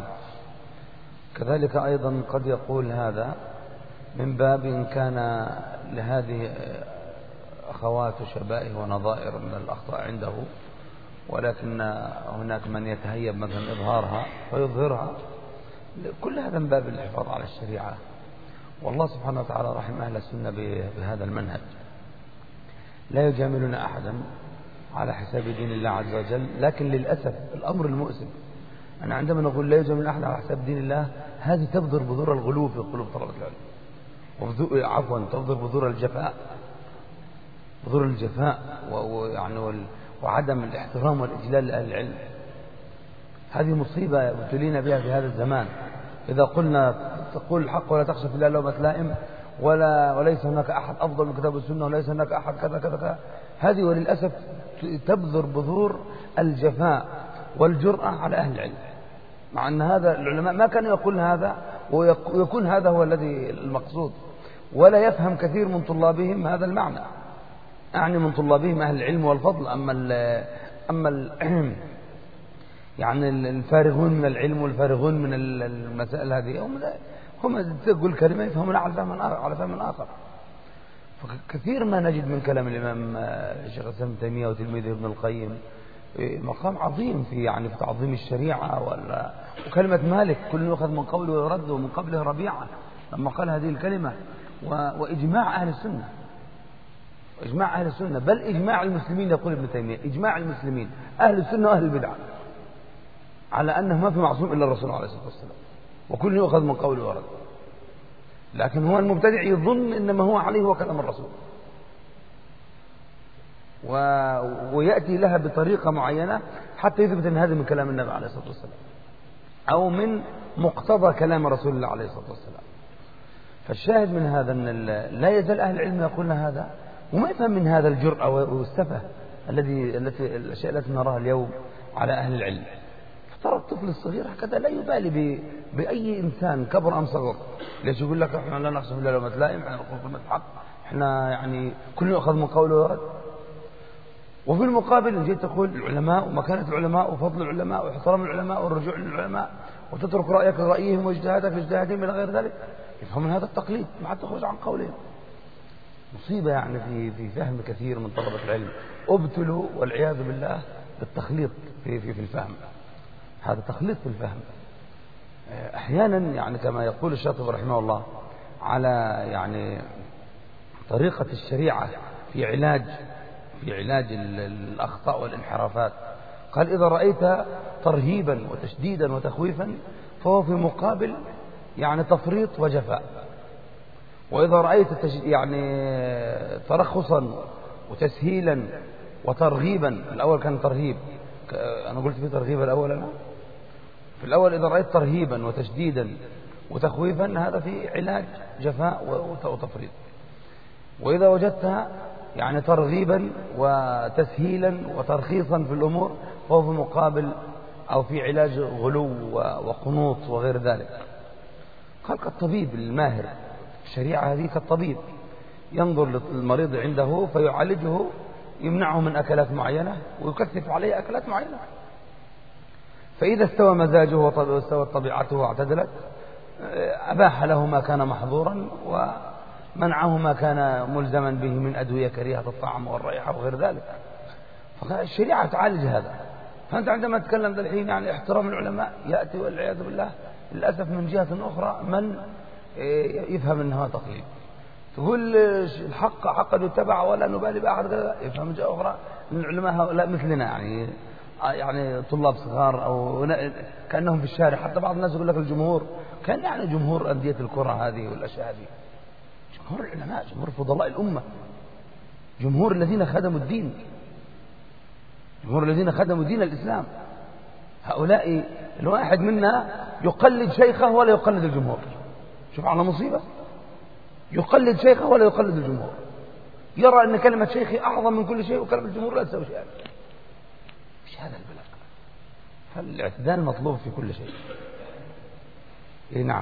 كذلك أيضا قد يقول هذا من باب إن كان لهذه أخوات شبائه ونظائر من الأخطاء عنده، ولكن هناك من يتهيب مثلا إظهارها فيظهرها. كل هذا من باب الحفاظ على الشريعة. والله سبحانه وتعالى رحم أهل السنة بهذا المنهج، لا يجاملون أحدا على حساب دين الله عز وجل. لكن للأسف الأمر المؤسف أنا عندما نقول لا يجامل أحد على حساب دين الله، هذه تبذر بذور الغلو في قلوب طلبة العلم، عفوا تبذر بذور الجفاء، بذور الجفاء ويعني وعدم الاحترام والإجلال لأهل العلم. هذه مصيبة ابتلينا بها في هذا الزمان. إذا قلنا تقول الحق ولا تخشى في الله لومة لائم، ولا وليس هناك أحد أفضل من كتاب السنة، وليس هناك أحد كذا كذا كذا، هذه وللأسف تبذر بذور الجفاء والجرأة على أهل العلم، مع أن هذا العلماء ما كانوا يقول هذا، ويكون هذا هو الذي المقصود، ولا يفهم كثير من طلابهم هذا المعنى، أعني من طلابهم أهل العلم والفضل. أما ال أما ال يعني الفارغون من العلم والفارغون من المسائل هذه هم هم تقول كلمة يفهمون على فهم على فهم آخر. فكثير ما نجد من كلام الإمام الشيخ الإسلام ابن تيمية وتلميذه ابن القيم مقام عظيم في يعني في تعظيم الشريعة. ولا وكلمة مالك كل يؤخذ من قوله ويرد، ومن قبله ربيعة لما قال هذه الكلمة. وإجماع أهل السنة، إجماع أهل السنة، بل إجماع المسلمين، يقول ابن تيمية إجماع المسلمين أهل السنة وأهل البدعة على أنه ما في معصوم إلا الرسول عليه الصلاة والسلام، وكل يؤخذ من قوله ورد. لكن هو المبتدع يظن إنما هو عليه وكلام الرسول، و... ويأتي لها بطريقة معينة حتى يثبت أن هذا من كلام النبي عليه الصلاة والسلام أو من مقتضى كلام رسول الله عليه الصلاة والسلام. فالشاهد من هذا أن لا يزال أهل العلم يقولون هذا، وما يفهم من هذا الجرأة والسفة الذي التي الأشياء التي نراها اليوم على أهل العلم. ترى الطفل الصغير هكذا لا يبالي ب... بأي إنسان كبر أم صغر. ليش يقول لك احنا لا نخشى بالله لومة لائم، احنا نقول كلمة حق، احنا يعني كل يأخذ من قوله ورد. وفي المقابل إن جيت تقول العلماء ومكانة العلماء وفضل العلماء واحترام العلماء والرجوع للعلماء، وتترك رأيك رأيهم واجتهادك اجتهادهم إلى غير ذلك، يفهم من هذا التقليد ما حتى تخرج عن قولهم. مصيبة يعني في في فهم كثير من طلبة العلم، ابتلوا والعياذ بالله بالتخليط في في في الفهم. هذا تخليط في الفهم أحيانا، يعني كما يقول الشاطبي رحمه الله على يعني طريقة الشريعة في علاج في علاج الأخطاء والانحرافات. قال إذا رأيت ترهيبا وتشديدا وتخويفا فهو في مقابل يعني تفريط وجفاء. وإذا رأيت يعني ترخصا وتسهيلا وترغيبا، الأول كان ترهيب، أنا قلت في ترغيب الأول أنا في الأول إذا رأيت ترهيبا وتشديدا وتخويفا هذا في علاج جفاء وتفريط. وإذا وجدتها يعني ترغيبا وتسهيلا وترخيصا في الأمور فهو في مقابل أو في علاج غلو وقنوط وغير ذلك. قال كالطبيب الماهر، الشريعة هذه كالطبيب ينظر للمريض عنده فيعالجه، يمنعه من أكلات معينة ويكثف عليه أكلات معينة، فإذا استوى مزاجه واستوت طبيعته واعتدلت أباح له ما كان محظورا ومنعه ما كان ملزما به من أدوية كريهة الطعم والرائحة وغير ذلك. فالشريعة تعالج هذا. فأنت عندما تتكلم ذا الحين يعني احترام العلماء، يأتي والعياذ بالله للأسف من جهة أخرى من يفهم أنها تقليد، تقول الحق حق يتبع ولا نبالي بأحد كذا، يفهم من جهة أخرى من العلماء هؤلاء مثلنا يعني يعني طلاب صغار أو كأنهم في الشارع. حتى بعض الناس يقول لك الجمهور كان يعني جمهور أندية الكرة هذه والأشياء هذه، جمهور العلماء، جمهور فضلاء الأمة، جمهور الذين خدموا الدين، جمهور الذين خدموا دين الإسلام. هؤلاء الواحد منا يقلد شيخه ولا يقلد الجمهور. شوف على مصيبة، يقلد شيخه ولا يقلد الجمهور، يرى أن كلمة شيخي أعظم من كل شيء وكلمة الجمهور لا تسوي شيئا. مش هذا البلاغ. فالاعتدال مطلوب في كل شيء. إيه نعم.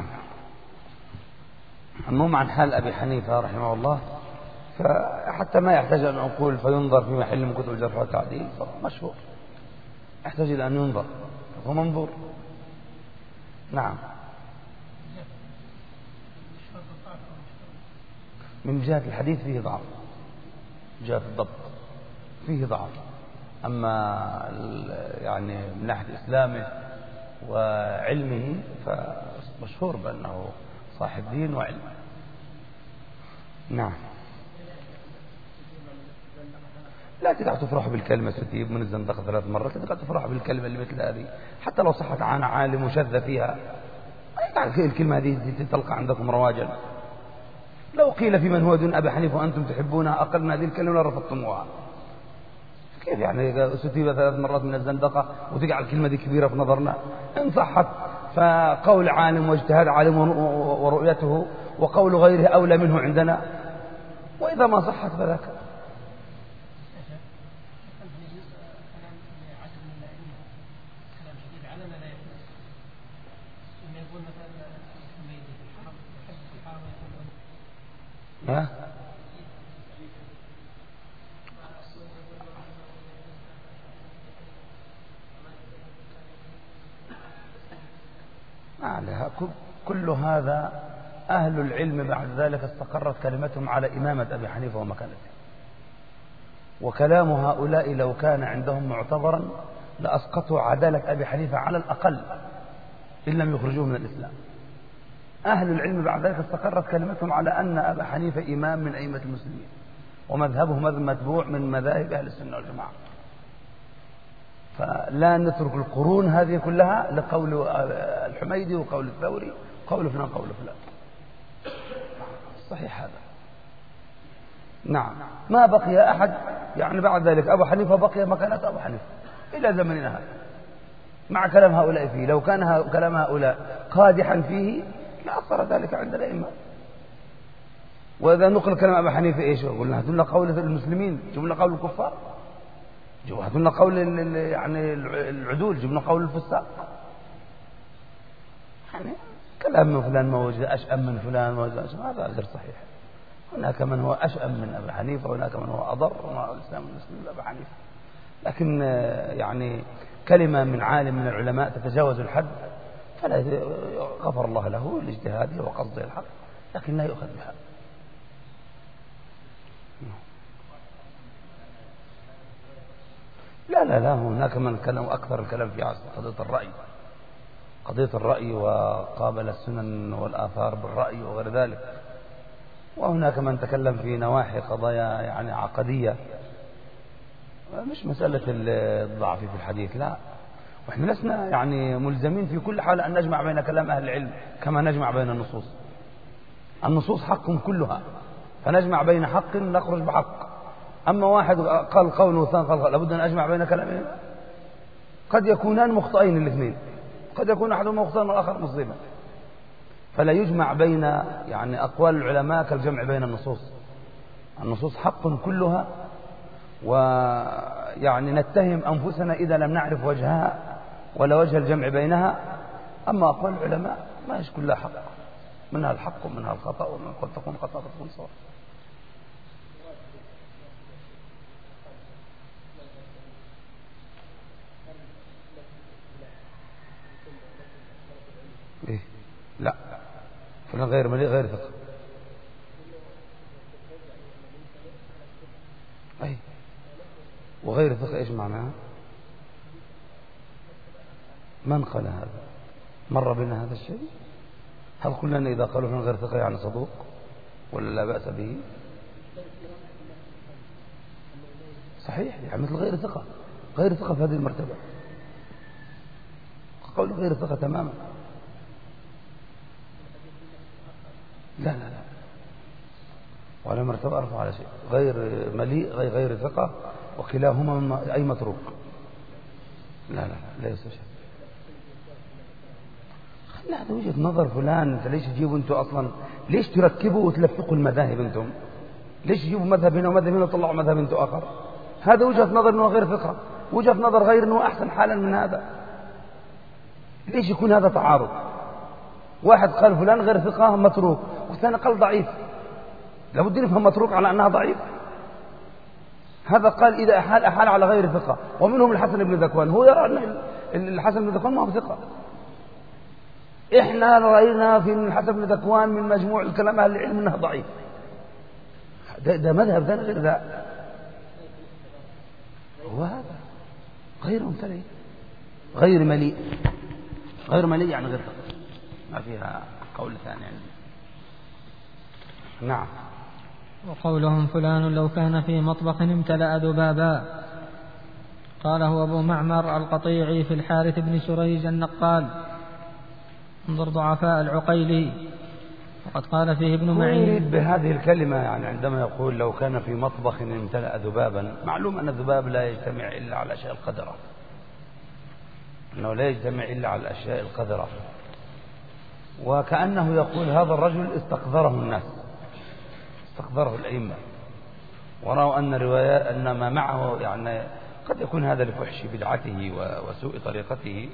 المهم عن حال أبي حنيفة رحمه الله، فحتى ما يحتاج أن أقول فينظر في محل من كتب الجرح والتعديل، مشهور يحتاج إلى أن ينظر، هو منظور. نعم. من جهة الحديث فيه ضعف، من جهة الضبط فيه ضعف، أما يعني من ناحية إسلامه وعلمه فمشهور بأنه صاحب دين وعلم. نعم. لا تدع تفرح بالكلمة ستيب من الزندقة ثلاث مرات، تدع تفرح بالكلمة اللي مثل هذه حتى لو صحت عن عالم وشذ فيها. الكلمة هذه تلقى عندكم رواجا. لو قيل في من هو دون أبي حنيفة وأنتم تحبونها أقل من هذه الكلمة لرفضتموها. كيف يعني ستيب ثلاث مرات من الزندقة وتجعل الكلمة دي كبيرة في نظرنا؟ إن صحت فقول عالم واجتهاد عالم ورؤيته وقول غيره أولى منه عندنا، وإذا ما صحت فذاك. ها؟ عليها كل هذا أهل العلم بعد ذلك استقرت كلمتهم على إمامة أبي حنيفة ومكانته، وكلام هؤلاء لو كان عندهم معتبرا لأسقطوا عدالة أبي حنيفة على الأقل إن لم يخرجوه من الإسلام. أهل العلم بعد ذلك استقرت كلمتهم على أن أبا حنيفة إمام من أئمة المسلمين ومذهبه مذهب متبوع من مذاهب أهل السنة والجماعة. فلا نترك القرون هذه كلها لقول الحميدي وقول الثوري قول فلان قول فلان. صحيح هذا. نعم. ما بقي أحد يعني بعد ذلك أبو حنيفة بقي مكانة أبو حنيفة إلى زمننا هذا مع كلام هؤلاء فيه. لو كان كلام هؤلاء قادحا فيه لأثر ذلك عند الأئمة. وإذا نقل كلام أبو حنيفة إيش قلنا؟ هاتوا لنا قول المسلمين، جبنا لنا قول الكفار، هاتوا لنا قول يعني العدول، جبنا قول الفساق. يعني كلام من فلان ما وجد أشأم من فلان ما وجد أشأم، هذا غير صحيح. هناك من هو أشأم من أبي حنيفة وهناك من هو أضر وما الإسلام المسلم لأبي حنيفة. لكن يعني كلمة من عالم من العلماء تتجاوز الحد فلا غفر الله له لاجتهاده وقصده الحق، لكن لا يؤخذ بها. لا لا لا هناك من كلم أكثر الكلام في عصر قضية الرأي، قضية الرأي وقابل السنن والآثار بالرأي وغير ذلك. وهناك من تكلم في نواحي قضايا يعني عقدية، مش مسألة الضعف في الحديث، لا. وإحنا لسنا يعني ملزمين في كل حال أن نجمع بين كلام أهل العلم كما نجمع بين النصوص. النصوص حق كلها، فنجمع بين حق نخرج بحق. أما واحد قال قول وثان قال قول، لابد أن أجمع بين كلامين. قد يكونان مخطئين الاثنين، قد يكون أحدهما مخطئا والآخر مصيبا، فلا يجمع بين يعني أقوال العلماء كالجمع بين النصوص. النصوص حق كلها، ويعني نتهم أنفسنا إذا لم نعرف وجهها ولا وجه الجمع بينها. أما أقوال العلماء ما هيش كلها حق، منها الحق ومنها الخطأ، ومن قد تكون خطأ تكون صواب. إيه؟ لا فلان غير مليء غير ثقة. أي وغير ثقة إيش معناها؟ من قال هذا؟ مر بنا هذا الشيء؟ هل قلنا إذا قالوا فلان غير ثقة يعني صدوق ولا لا بأس به؟ صحيح يعني مثل غير ثقة، غير ثقة في هذه المرتبة، قول غير ثقة تماما. لا لا لا ولا مرتبة أرفع على شيء، غير مليء غير غير ثقة، وكلاهما أي متروك. لا لا لا ليس شيء. لا هذا وجهة نظر فلان. أنت ليش تجيبوا أنتم أصلا؟ ليش تركبوا وتلفقوا المذاهب أنتم؟ ليش يجيبوا مذهب هنا ومذهب هنا وطلعوا مذهب انتو آخر؟ هذا وجهة نظر أنه غير ثقة، وجهة نظر غير أنه أحسن حالا من هذا. ليش يكون هذا تعارض؟ واحد قال فلان غير ثقة متروك، والثاني قال ضعيف. لابد نفهم متروك على أنها ضعيف. هذا قال إذا أحال أحال على غير ثقة، ومنهم الحسن بن ذكوان، هو يرى أن الحسن بن ذكوان ما هو ثقة. إحنا رأينا في الحسن بن ذكوان من مجموع الكلام أهل العلم أنه ضعيف. ده, ده مذهب ثاني غير ذا. هو هذا غير ممتلئ، غير مليء، غير مليء يعني غير ثقة، ما فيها قول ثاني عندي. نعم. وقولهم فلان لو كان في مطبخ امتلأ ذبابا، قاله أبو معمر القطيعي في الحارث بن سريج النقال، انظر ضعفاء العقيلي. وقد قال فيه ابن معين. يريد بهذه الكلمة يعني عندما يقول لو كان في مطبخ امتلأ ذبابا، معلوم أن الذباب لا يجتمع إلا على الأشياء القذرة، أنه لا يجتمع إلا على الأشياء القذرة. وكأنه يقول هذا الرجل استقذره الناس، استقذره الأئمة، ورأوا أن رواية أن ما معه يعني قد يكون هذا لفحش بدعته وسوء طريقته،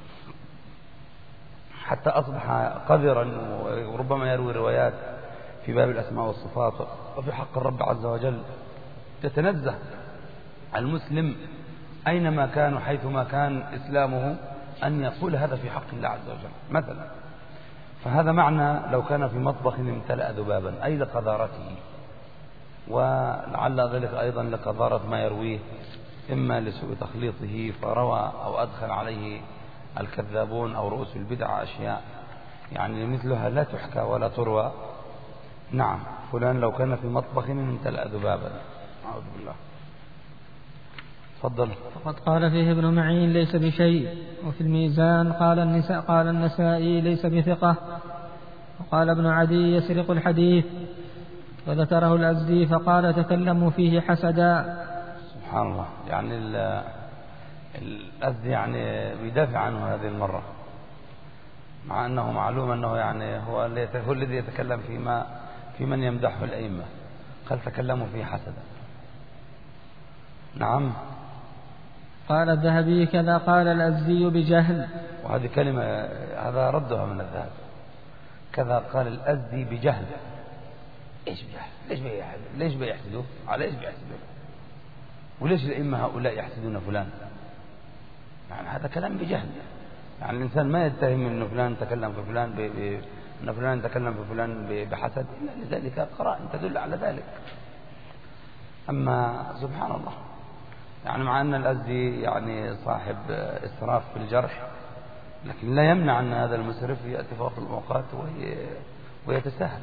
حتى أصبح قذرا، وربما يروي روايات في باب الأسماء والصفات وفي حق الرب عز وجل. تتنزه المسلم أينما كان وحيثما كان إسلامه أن يقول هذا في حق الله عز وجل مثلا. فهذا معنى لو كان في مطبخ امتلأ ذبابا، أي لقذارته، ولعل ذلك أيضا لقذارة ما يرويه، إما لسوء تخليطه فروى أو أدخل عليه الكذابون أو رؤوس البدع أشياء يعني مثلها لا تحكى ولا تروى. نعم. فلان لو كان في مطبخ امتلأ ذبابا، أعوذ بالله. تفضل. فقد قال فيه ابن معين ليس بشيء. وفي الميزان قال النساء قال النسائي ليس بثقة. وقال ابن عدي يسرق الحديث. وذكره الأزدي فقال تكلموا فيه حسدا. سبحان الله. يعني الأزدي يعني بيدافع عنه هذه المرة، مع أنه معلوم أنه يعني هو الذي يتكلم فيما في من يمدحه الأئمة، قال تكلموا فيه حسدا. نعم. قال الذهبي كذا قال الأزدي بجهل. وهذه كلمة هذا ردها من الذهب، كذا قال الأزدي بجهل. إيش بجهل؟ ليش بيحسدوا؟ ليش بيحسدوا؟ على إيش بيحسدوا؟ وليش الأئمة هؤلاء يحسدون فلان؟ يعني هذا كلام بجهل. يعني الإنسان ما يتهم أن فلان تكلم في فلان ب... ب... أن فلان تكلم في فلان ب... بحسد، إلا لذلك قرائن تدل على ذلك. أما سبحان الله، يعني مع أن الأزدي يعني صاحب إسراف في الجرح، لكن لا يمنع أن هذا المسرف يأتي فوق الأوقات وهي... ويتساهل.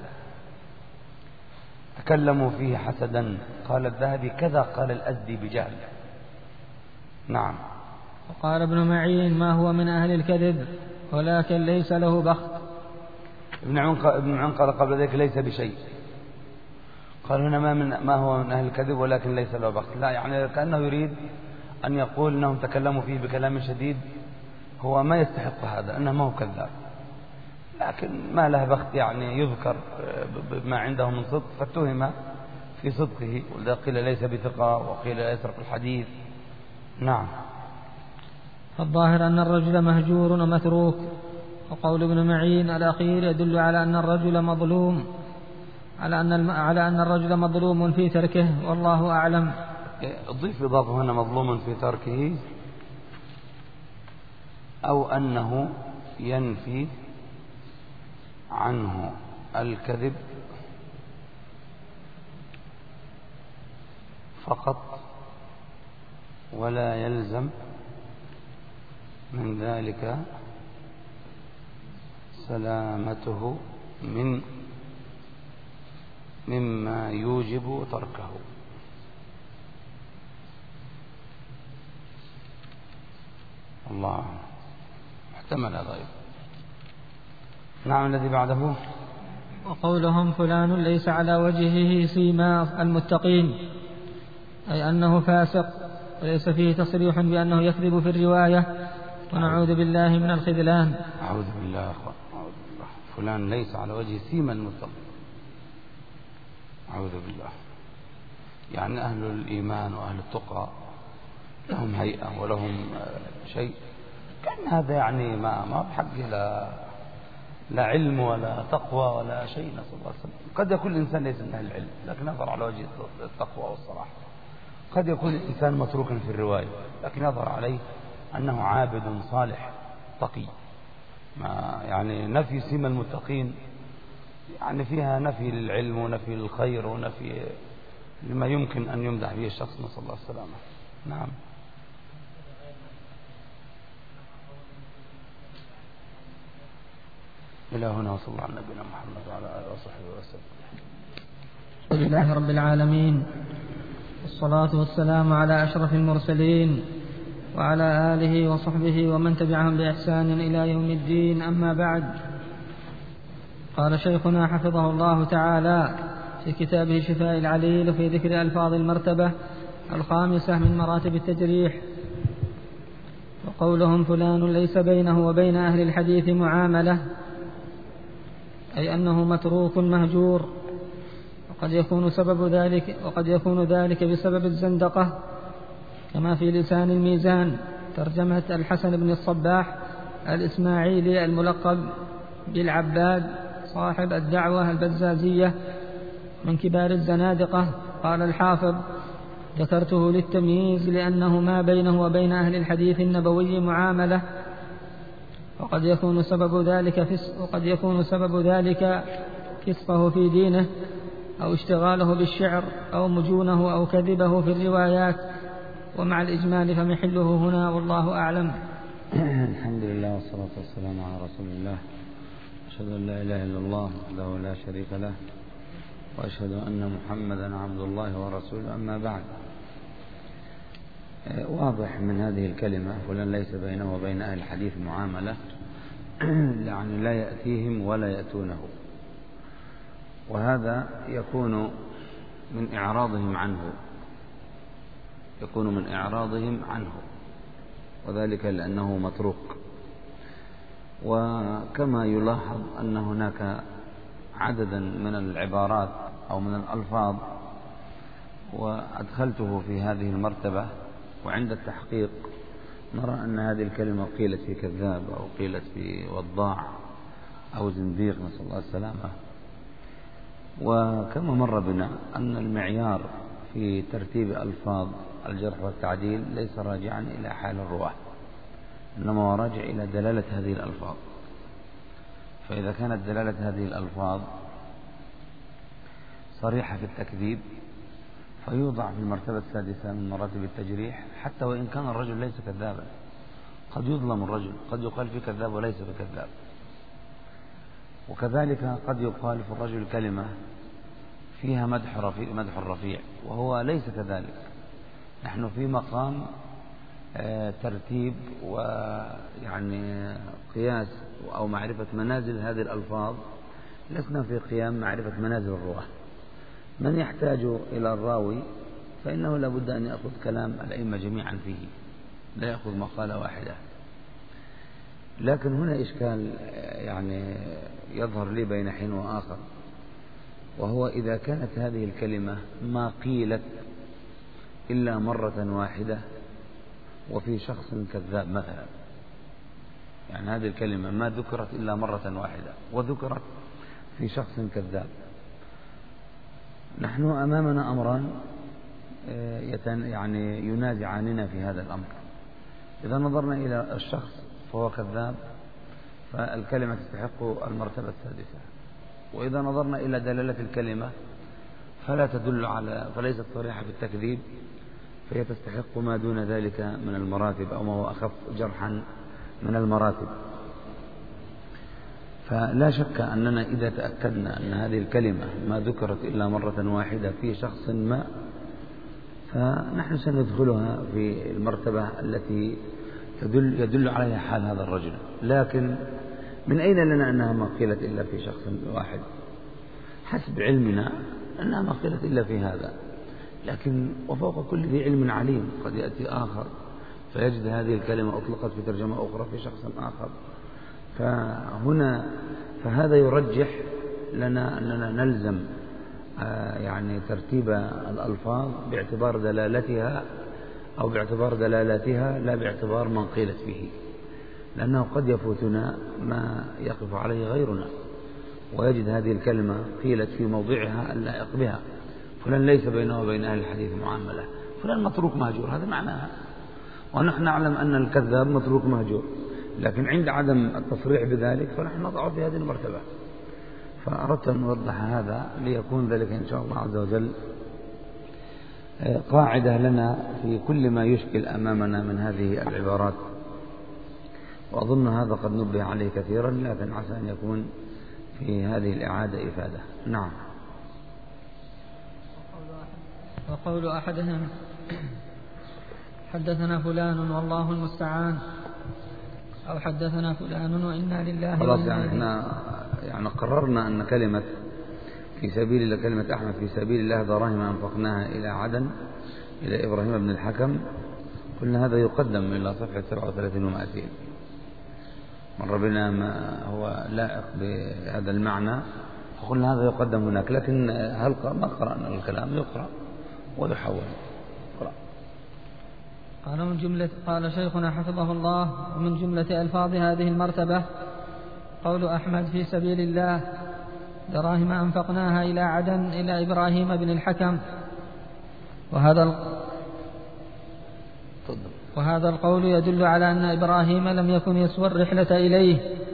تكلموا فيه حسدا. قال الذهبي كذا قال الأزدي بجهل. نعم. وقال ابن معين ما هو من أهل الكذب ولكن ليس له بخت. ابن معين قال قبل ذلك ليس بشيء، قال هنا ما, من ما هو من أهل الكذب ولكن ليس له بخت. لا يعني كأنه يريد أن يقول أنهم تكلموا فيه بكلام شديد هو ما يستحق هذا، أنه ما هو كذاب، لكن ما له بخت يعني يذكر ما عنده من صدق فاتهم في صدقه، ولذا قيل ليس بثقة وقيل لا يسرق الحديث. نعم. الظاهر أن الرجل مهجور ومتروك. وقول ابن معين الأخير يدل على أن الرجل مظلوم، على أن الم... على أن الرجل مظلوم في تركه، والله أعلم. أضيف إضافة هنا مظلوم في تركه، أو أنه ينفي عنه الكذب فقط ولا يلزم من ذلك سلامته من مما يوجب تركه. الله محتمل هذا. نعم. الذي بعده. وقولهم فلان ليس على وجهه سيما المتقين، أي أنه فاسق وليس فيه تصريح بأنه يكذب في الرواية، ونعوذ بالله من الخذلان. أعوذ بالله. أعوذ بالله. فلان ليس على وجه سيما المتقين، أعوذ بالله. يعني أهل الإيمان وأهل التقى لهم هيئة ولهم شيء، كان هذا يعني ما ما بحق لا لا علم ولا تقوى ولا شيء، نسأل الله السلامة. قد يكون الإنسان ليس من أهل العلم لكن يظهر على وجه التقوى والصلاح، قد يكون الإنسان متروكا في الرواية لكن يظهر عليه أنه عابد صالح تقي. ما يعني نفي سيما المتقين يعني فيها نفي للعلم ونفي للخير ونفي لما يمكن أن يمدح به الشخص، نسأل الله السلامة. نعم. إلى هنا وصلى الله على نبينا محمد وعلى آله وصحبه وسلم. الحمد لله رب العالمين، والصلاة والسلام على أشرف المرسلين وعلى آله وصحبه ومن تبعهم بإحسان إلى يوم الدين. أما بعد، قال شيخنا حفظه الله تعالى في كتابه شفاء العليل في ذكر ألفاظ المرتبة الخامسة من مراتب التجريح: وقولهم فلان ليس بينه وبين أهل الحديث معاملة، أي أنه متروك مهجور، وقد يكون سبب ذلك وقد يكون ذلك بسبب الزندقة، كما في لسان الميزان ترجمة الحسن بن الصباح الإسماعيلي الملقب بالعباد صاحب الدعوة البزازية من كبار الزنادقة. قال الحافظ: ذكرته للتمييز لأنه ما بينه وبين أهل الحديث النبوي معاملة، وقد يكون سبب ذلك فس وقد يكون سبب ذلك فسقه في دينه، أو اشتغاله بالشعر، أو مجونه، أو كذبه في الروايات، ومع الإجمال فمحله هنا والله أعلم. الحمد لله والصلاة والسلام على رسول الله، أشهد أن لا إله إلا الله وحده لا شريك له، وأشهد أن محمدا عبد الله ورسوله. أما بعد، واضح من هذه الكلمة فلان ليس بينه وبين أهل الحديث معاملة، يعني لا يأتيهم ولا يأتونه، وهذا يكون من إعراضهم عنه يكون من إعراضهم عنه وذلك لأنه متروك. وكما يلاحظ أن هناك عددا من العبارات أو من الألفاظ وأدخلته في هذه المرتبة، وعند التحقيق نرى أن هذه الكلمة قيلت في كذاب أو قيلت في وضاع أو زنديق، نسأل الله السلامة. وكما مر بنا أن المعيار في ترتيب ألفاظ الجرح والتعديل ليس راجعا إلى حال الرواة، إنما هو راجع إلى دلالة هذه الألفاظ. فإذا كانت دلالة هذه الألفاظ صريحة في التكذيب فيوضع في المرتبة السادسة من مراتب التجريح، حتى وإن كان الرجل ليس كذابا. قد يظلم الرجل، قد يقال في كذاب وليس بكذاب. وكذلك قد يقال في الرجل كلمة فيها مدح رفيع, مدح الرفيع وهو ليس كذلك. نحن في مقام ترتيب ويعني قياس أو معرفة منازل هذه الألفاظ، لسنا في قيام معرفة منازل الرواة. من يحتاج إلى الراوي فإنه لابد أن يأخذ كلام الأئمة جميعا فيه، لا يأخذ مقالة واحدة. لكن هنا إشكال يعني يظهر لي بين حين وآخر، وهو إذا كانت هذه الكلمة ما قيلت إلا مرة واحدة وفي شخص كذاب مثلا، يعني هذه الكلمة ما ذكرت إلا مرة واحدة وذكرت في شخص كذاب، نحن أمامنا أمران يعني ينازعاننا في هذا الأمر. إذا نظرنا إلى الشخص فهو كذاب فالكلمة تستحق المرتبة السادسة، وإذا نظرنا إلى دلالة الكلمة فلا تدل على فليست صريحة في التكذيب، فهي تستحق ما دون ذلك من المراتب أو ما هو أخف جرحا من المراتب. فلا شك أننا إذا تأكدنا أن هذه الكلمة ما ذكرت إلا مرة واحدة في شخص ما، فنحن سندخلها في المرتبة التي يدل, يدل عليها حال هذا الرجل. لكن من أين لنا أنها ما قيلت إلا في شخص واحد؟ حسب علمنا أنها ما قيلت إلا في هذا، لكن وفوق كل ذي علم عليم قد يأتي آخر فيجد هذه الكلمة أطلقت في ترجمة أخرى في شخص آخر. فهنا فهذا يرجح لنا أننا نلزم يعني ترتيب الألفاظ باعتبار دلالتها أو باعتبار دلالاتها لا باعتبار من قيلت به، لأنه قد يفوتنا ما يقف عليه غيرنا ويجد هذه الكلمة قيلت في موضعها اللائق بها. فلان ليس بينه وبين أهل الحديث معاملة، فلان متروك مهجور، هذا معناها. ونحن نعلم أن الكذاب متروك مهجور، لكن عند عدم التصريح بذلك فنحن نضعه في هذه المرتبة. فأردت أن أوضح هذا ليكون ذلك إن شاء الله عز وجل قاعدة لنا في كل ما يشكل أمامنا من هذه العبارات. وأظن هذا قد نبه عليه كثيرا، لكن عسى أن يكون في هذه الإعادة إفادة. نعم. وقول أحدهم حدثنا فلان والله المستعان، أو حدثنا فلان وإنا لله خلاص. يعني احنا يعني قررنا أن كلمة في سبيل الله، كلمة أحمد في سبيل الله دراهم أنفقناها إلى عدن إلى إبراهيم بن الحكم، قلنا هذا يقدم إلى صفحة سبعة وثلاثين ومائتين. مر بنا ما هو لائق بهذا المعنى فقلنا هذا يقدم هناك، لكن هل ما قرأنا الكلام؟ يقرأ ويحول. قرأ. قال من جملة قال شيخنا حفظه الله: ومن جملة ألفاظ هذه المرتبة قول أحمد في سبيل الله دراهم أنفقناها إلى عدن إلى إبراهيم بن الحكم. وهذا وهذا القول يدل على أن إبراهيم لم يكن يسوى الرحلة إليه